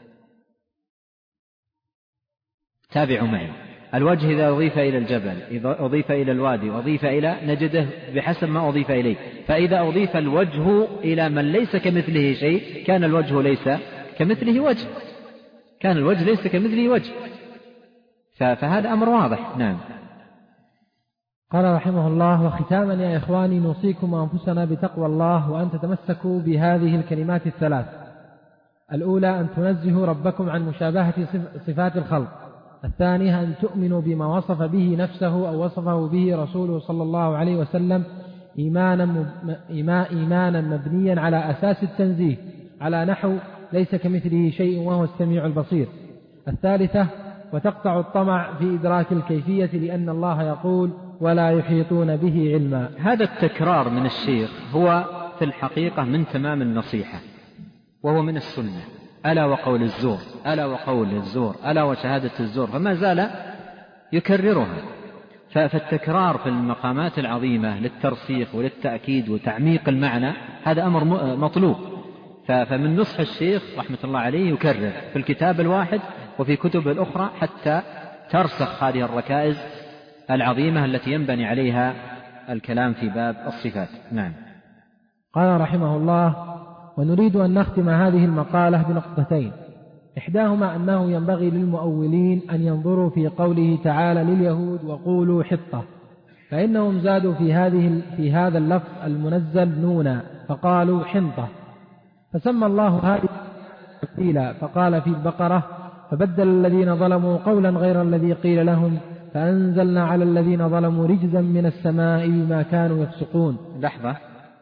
تابعوا معي. الوجه إذا أضيف إلى الجبل، إذا أضيف إلى الوادي، أضيف إلى، نجده بحسب ما أضيف إليه. فإذا أضيف الوجه إلى من ليس كمثله شيء كان الوجه ليس كمثله وجه، كان الوجه ليس كمثله وجه، فهذا أمر واضح. نعم. قال رحمه الله: وختاما يا إخواني نوصيكم وأنفسنا بتقوى الله، وأن تتمسكوا بهذه الكلمات الثلاث. الأولى أن تنزهوا ربكم عن مشابهة صفات الخلق. الثانية أن تؤمنوا بما وصف به نفسه أو وصفه به رسوله صلى الله عليه وسلم إيمانا, إيمانا مبنيا على أساس التنزيه على نحو ليس كمثله شيء وهو السميع البصير. الثالثة وتقطع الطمع في إدراك الكيفية، لأن الله يقول: ولا يحيطون به علما. هذا التكرار من الشيخ هو في الحقيقة من تمام النصيحة، وهو من السنة. ألا وقول الزور، ألا وقول الزور، ألا وشهادة الزور، فما زال يكررها. فالتكرار في المقامات العظيمة للترسيخ وللتأكيد وتعميق المعنى هذا أمر مطلوب. فمن نصح الشيخ رحمة الله عليه يكرر في الكتاب الواحد وفي كتب الأخرى حتى ترسخ هذه الركائز العظيمة التي ينبني عليها الكلام في باب الصفات. نعم. قال رحمه الله: ونريد أن نختم هذه المقالة بنقطتين. إحداهما أنه ينبغي للمؤولين أن ينظروا في قوله تعالى لليهود: وقولوا حطة، فإنهم زادوا في, هذه في هذا اللفظ المنزل نونا فقالوا حنطة، فسمى الله هذه تبديلا، فقال في البقرة: فبدل الذين ظلموا قولا غير الذي قيل لهم فأنزلنا على الذين ظلموا رجزا من السماء بما كانوا يفسقون. لحظة،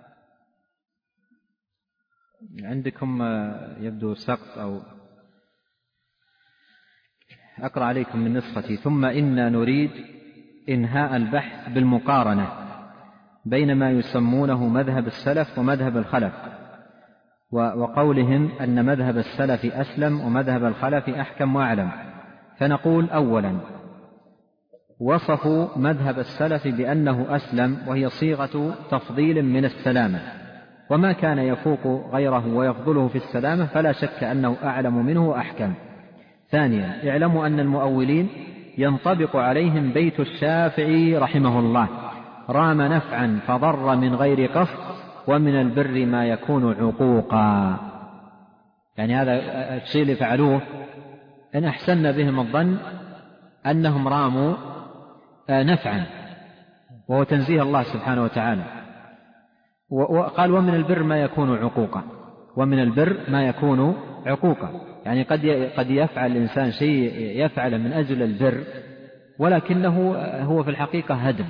عندكم يبدو سقط أو أقرأ عليكم من نسختي: ثم إنا نريد إنهاء البحث بالمقارنة بين ما يسمونه مذهب السلف ومذهب الخلف، وقولهم أن مذهب السلف أسلم ومذهب الخلف أحكم وأعلم. فنقول: أولا، وصفوا مذهب السلف بأنه أسلم، وهي صيغة تفضيل من السلامة، وما كان يفوق غيره ويفضله في السلامة فلا شك أنه أعلم منه وأحكم. ثانيا، اعلموا أن المؤولين ينطبق عليهم بيت الشافعي رحمه الله: رام نفعا فضر من غير قصد، ومن البر ما يكون عقوقا. يعني هذا الشيء اللي فعلوه إن أحسن بهم الظن أنهم راموا نفعا، وهو تنزيه الله سبحانه وتعالى. وقال: ومن البر ما يكون عقوقا، ومن البر ما يكون عقوقا، يعني قد قد يفعل الإنسان شيء يفعل من أجل البر ولكنه هو في الحقيقة هدم،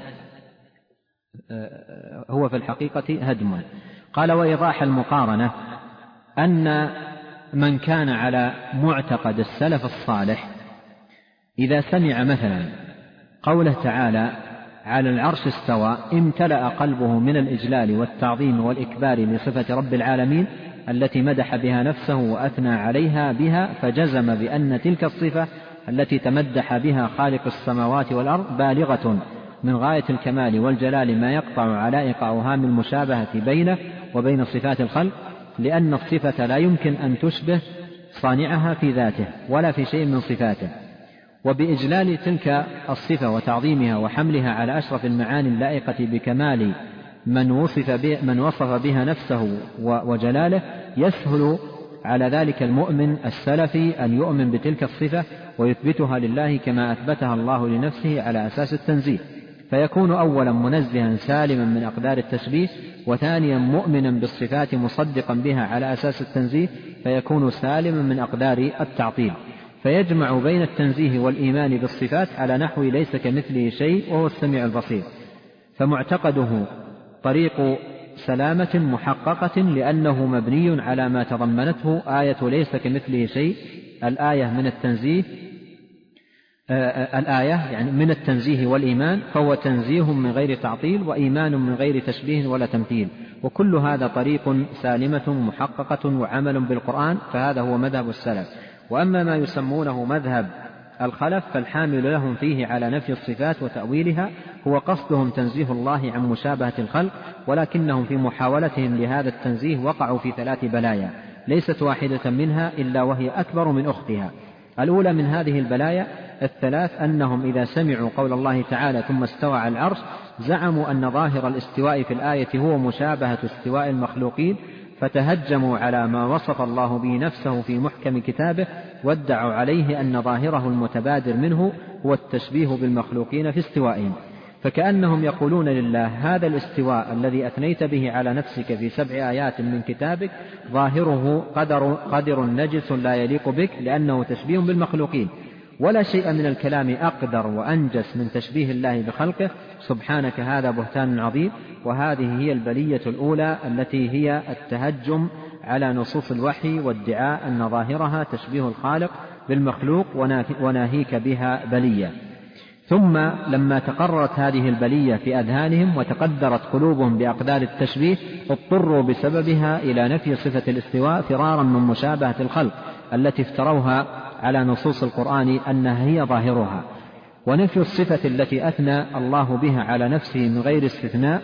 هو في الحقيقة هدم. قال: وإيضاح المقارنة أن من كان على معتقد السلف الصالح إذا سمع مثلا قوله تعالى على العرش استوى امتلأ قلبه من الإجلال والتعظيم والإكبار لصفة رب العالمين التي مدح بها نفسه وأثنى عليها بها، فجزم بأن تلك الصفة التي تمدح بها خالق السماوات والأرض بالغة من غاية الكمال والجلال ما يقطع علائق أوهام المشابهة بينه وبين صفات الخلق، لأن الصفة لا يمكن أن تشبه صانعها في ذاته ولا في شيء من صفاته. وبإجلال تلك الصفة وتعظيمها وحملها على أشرف المعاني اللائقة بكمال من وصف بها, من وصف بها نفسه وجلاله، يسهل على ذلك المؤمن السلفي أن يؤمن بتلك الصفة ويثبتها لله كما أثبتها الله لنفسه على أساس التنزيه، فيكون أولا منزها سالما من أقدار التشبيه، وثانيا مؤمنا بالصفات مصدقا بها على أساس التنزيه فيكون سالما من أقدار التعطيل، فيجمع بين التنزيه والإيمان بالصفات على نحو ليس كمثله شيء وهو السميع البصير. فمعتقده طريق سلامة محققة، لأنه مبني على ما تضمنته آية ليس كمثله شيء، الآية من التنزيه آه الآية يعني من التنزيه والإيمان، فهو تنزيه من غير تعطيل وإيمان من غير تشبيه ولا تمثيل، وكل هذا طريق سالمة محققة وعمل بالقرآن، فهذا هو مذهب السلف. وأما ما يسمونه مذهب الخلف فالحامل لهم فيه على نفي الصفات وتأويلها هو قصدهم تنزيه الله عن مشابهة الخلق، ولكنهم في محاولتهم لهذا التنزيه وقعوا في ثلاث بلايا ليست واحدة منها إلا وهي أكبر من أختها. الأولى من هذه البلايا الثلاث أنهم إذا سمعوا قول الله تعالى ثم استوى على العرش زعموا أن ظاهر الاستواء في الآية هو مشابهة استواء المخلوقين، فتهجموا على ما وصف الله به نفسه في محكم كتابه، وادعوا عليه أن ظاهره المتبادر منه هو التشبيه بالمخلوقين في استوائهم، فكأنهم يقولون لله: هذا الاستواء الذي أثنيت به على نفسك في سبع آيات من كتابك ظاهره قدر, قدر نجس لا يليق بك، لأنه تشبيه بالمخلوقين، ولا شيء من الكلام أقدر وأنجس من تشبيه الله بخلقه، سبحانك هذا بهتان عظيم. وهذه هي البلية الأولى التي هي التهجم على نصوص الوحي وادعاء أن ظاهرها تشبيه الخالق بالمخلوق وناهيك بها بلية. ثم لما تقررت هذه البلية في أذهانهم وتقدرت قلوبهم بأقدار التشبيه، اضطروا بسببها إلى نفي صفة الاستواء فرارا من مشابهة الخلق التي افتروها على نصوص القرآن أنها هي ظاهرها. ونفي الصفة التي أثنى الله بها على نفسه من غير استثناء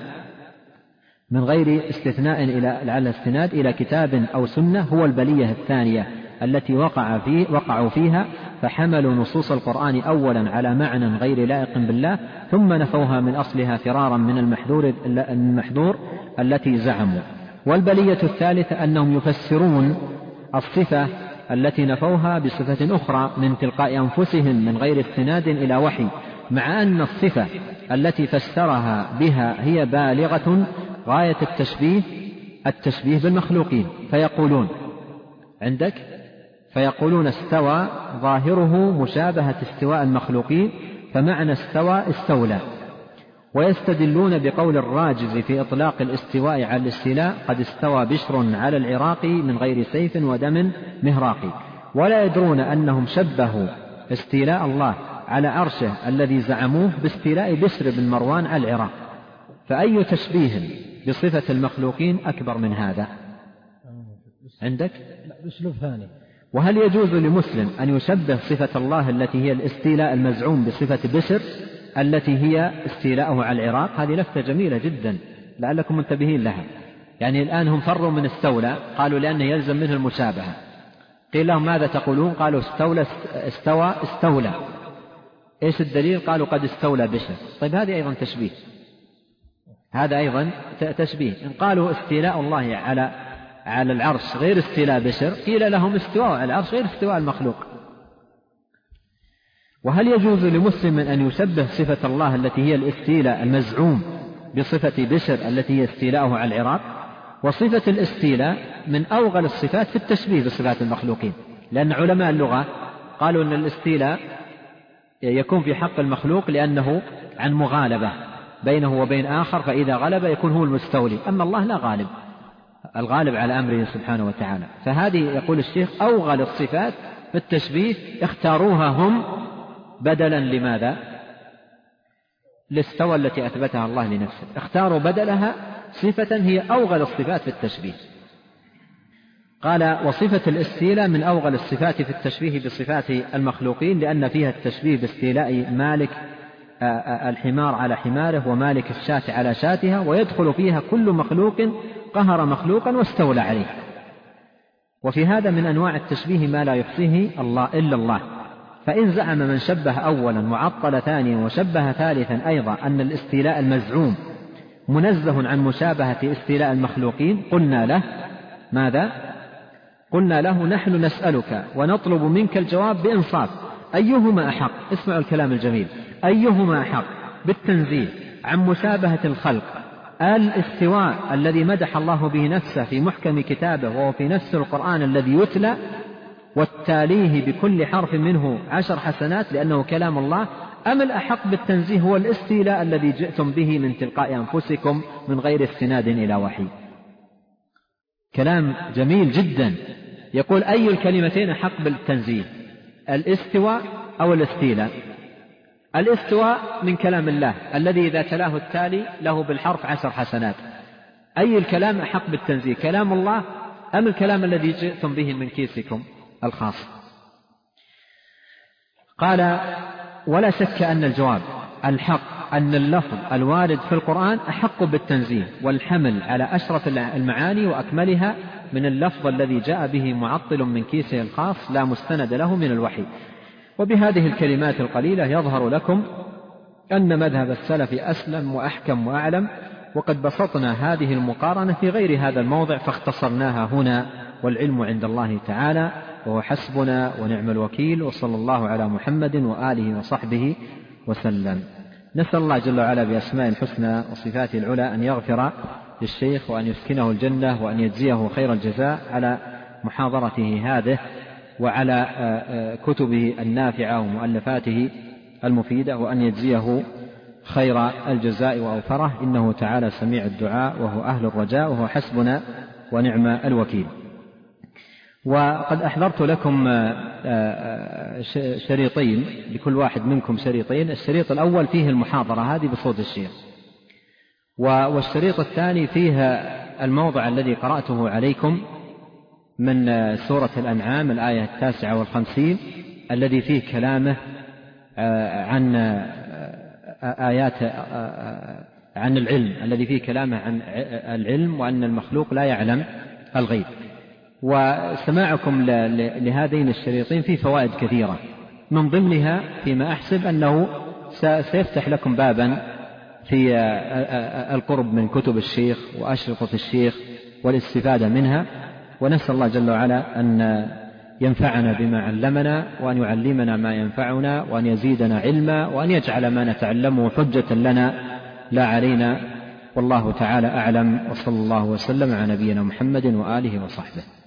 من غير استثناء إلى على استناد إلى كتاب أو سنة هو البلية الثانية التي وقع فيه وقعوا فيها، فحملوا نصوص القرآن أولا على معنى غير لائق بالله، ثم نفوها من أصلها فرارا من المحذور, المحذور التي زعموا. والبلية الثالثة أنهم يفسرون الصفة التي نفوها بصفة أخرى من تلقاء أنفسهم من غير استناد إلى وحي، مع أن الصفة التي فسرها بها هي بالغة غاية التشبيه التشبيه بالمخلوقين. فيقولون عندك فيقولون استوى ظاهره مشابهة استواء المخلوقين، فمعنى استوى استولى. ويستدلون بقول الراجز في إطلاق الاستواء على الاستيلاء: قد استوى بشر على العراق من غير سيف ودم مهراق. ولا يدرون أنهم شبهوا استيلاء الله على عرشه الذي زعموه باستيلاء بشر بن مروان على العراق، فأي تشبيه بصفة المخلوقين أكبر من هذا؟ عندك؟ أسلوب ثاني. وهل يجوز لمسلم أن يشبه صفة الله التي هي الاستيلاء المزعوم بصفة بشر التي هي استيلاءه على العراق؟ هذه لفتة جميلة جدا لعلكم منتبهين لها. يعني الآن هم فروا من استولى، قالوا لأنه يلزم منه المشابهة. قيل لهم ماذا تقولون؟ قالوا استولى استوى استولى. إيش الدليل؟ قالوا قد استولى بشر. طيب هذه أيضا تشبيه، هذا أيضا تشبيه. إن قالوا استيلاء الله على على العرش غير استيلاء بشر، قيل لهم استواء على العرش غير استواء المخلوق. وهل يجوز لمسلم أن يشبه صفة الله التي هي الاستيلاء المزعوم بصفة بشر التي هي استيلاءه على العراق؟ وصفة الاستيلاء من أوغل الصفات في التشبيه بصفات المخلوقين، لأن علماء اللغة قالوا أن الاستيلاء يكون في حق المخلوق لأنه عن مغالبة بينه وبين آخر، فإذا غلب يكون هو المستولي، أما الله لا غالب، الغالب على أمره سبحانه وتعالى. فهذه يقول الشيخ أوغل الصفات في التشبيه اختاروها هم بدلا لماذا؟ الاستوى التي أثبتها الله لنفسه، اختاروا بدلها صفة هي أوغل الصفات في التشبيه. قال: وصفة الاستيلاء من أوغل الصفات في التشبيه بصفات المخلوقين، لأن فيها التشبيه باستيلاء مالك الحمار على حماره ومالك الشاة على شاتها، ويدخل فيها كل مخلوق قهر مخلوقا واستولى عليه. وفي هذا من أنواع التشبيه ما لا يحصيه الله إلا الله. فإن زعم من شبه أولا وعطل ثانيا وشبه ثالثا أيضا أن الاستيلاء المزعوم منزه عن مشابهة استيلاء المخلوقين، قلنا له ماذا؟ قلنا له: نحن نسألك ونطلب منك الجواب بإنصاف، أيهما أحق؟ اسمعوا الكلام الجميل، أيهما أحق بالتنزيه عن مشابهة الخلق، الاستواء الذي مدح الله به نفسه في محكم كتابه وهو في نفس القرآن الذي يتلى والتاليه بكل حرف منه عشر حسنات لأنه كلام الله، أم الأحق بالتنزيه هو الاستيلاء الذي جئتم به من تلقاء أنفسكم من غير استناد إلى وحي؟ كلام جميل جدا. يقول: أي الكلمتين أحق بالتنزيه، الاستواء أو الاستيلاء؟ الاستواء من كلام الله الذي إذا تلاه التالي له بالحرف عشر حسنات. أي الكلام أحق بالتنزيه، كلام الله أم الكلام الذي جئتم به من كيسكم الخاص؟ قال: ولا شك أن الجواب الحق أن اللفظ الوارد في القرآن أحق بالتنزيه والحمل على أشرف المعاني وأكملها من اللفظ الذي جاء به معطل من كيسه الخاص لا مستند له من الوحي. وبهذه الكلمات القليلة يظهر لكم أن مذهب السلف أسلم وأحكم وأعلم وقد بسطنا هذه المقارنة في غير هذا الموضع فاختصرناها هنا، والعلم عند الله تعالى وهو حسبنا ونعم الوكيل، وصلى الله على محمد وآله وصحبه وسلم. نسأل الله جل وعلا بأسماء الحسنى وصفاته العلى أن يغفر للشيخ وأن يسكنه الجنة وأن يجزيه خير الجزاء على محاضرته هذه وعلى كتبه النافعة ومؤلفاته المفيدة، وأن يجزيه خير الجزاء وأوفره، إنه تعالى سميع الدعاء وهو أهل الرجاء وهو حسبنا ونعم الوكيل. وقد أحضرت لكم شريطين، لكل واحد منكم شريطين. الشريط الأول فيه المحاضرة هذه بصوت الشيخ، والشريط الثاني فيه الموضع الذي قرأته عليكم من سورة الأنعام الآية التاسعة والخمسين، الذي فيه كلامه عن آيات عن العلم، الذي فيه كلامه عن العلم وأن المخلوق لا يعلم الغيب. وسماعكم لهذين الشريطين فيه فوائد كثيرة، من ضمنها فيما أحسب أنه سيفتح لكم بابا في القرب من كتب الشيخ وأشرطة الشيخ والاستفادة منها. ونسأل الله جل وعلا أن ينفعنا بما علمنا، وأن يعلمنا ما ينفعنا، وأن يزيدنا علما، وأن يجعل ما نتعلمه حجة لنا لا علينا. والله تعالى أعلم، وصلى الله وسلم على نبينا محمد وآله وصحبه.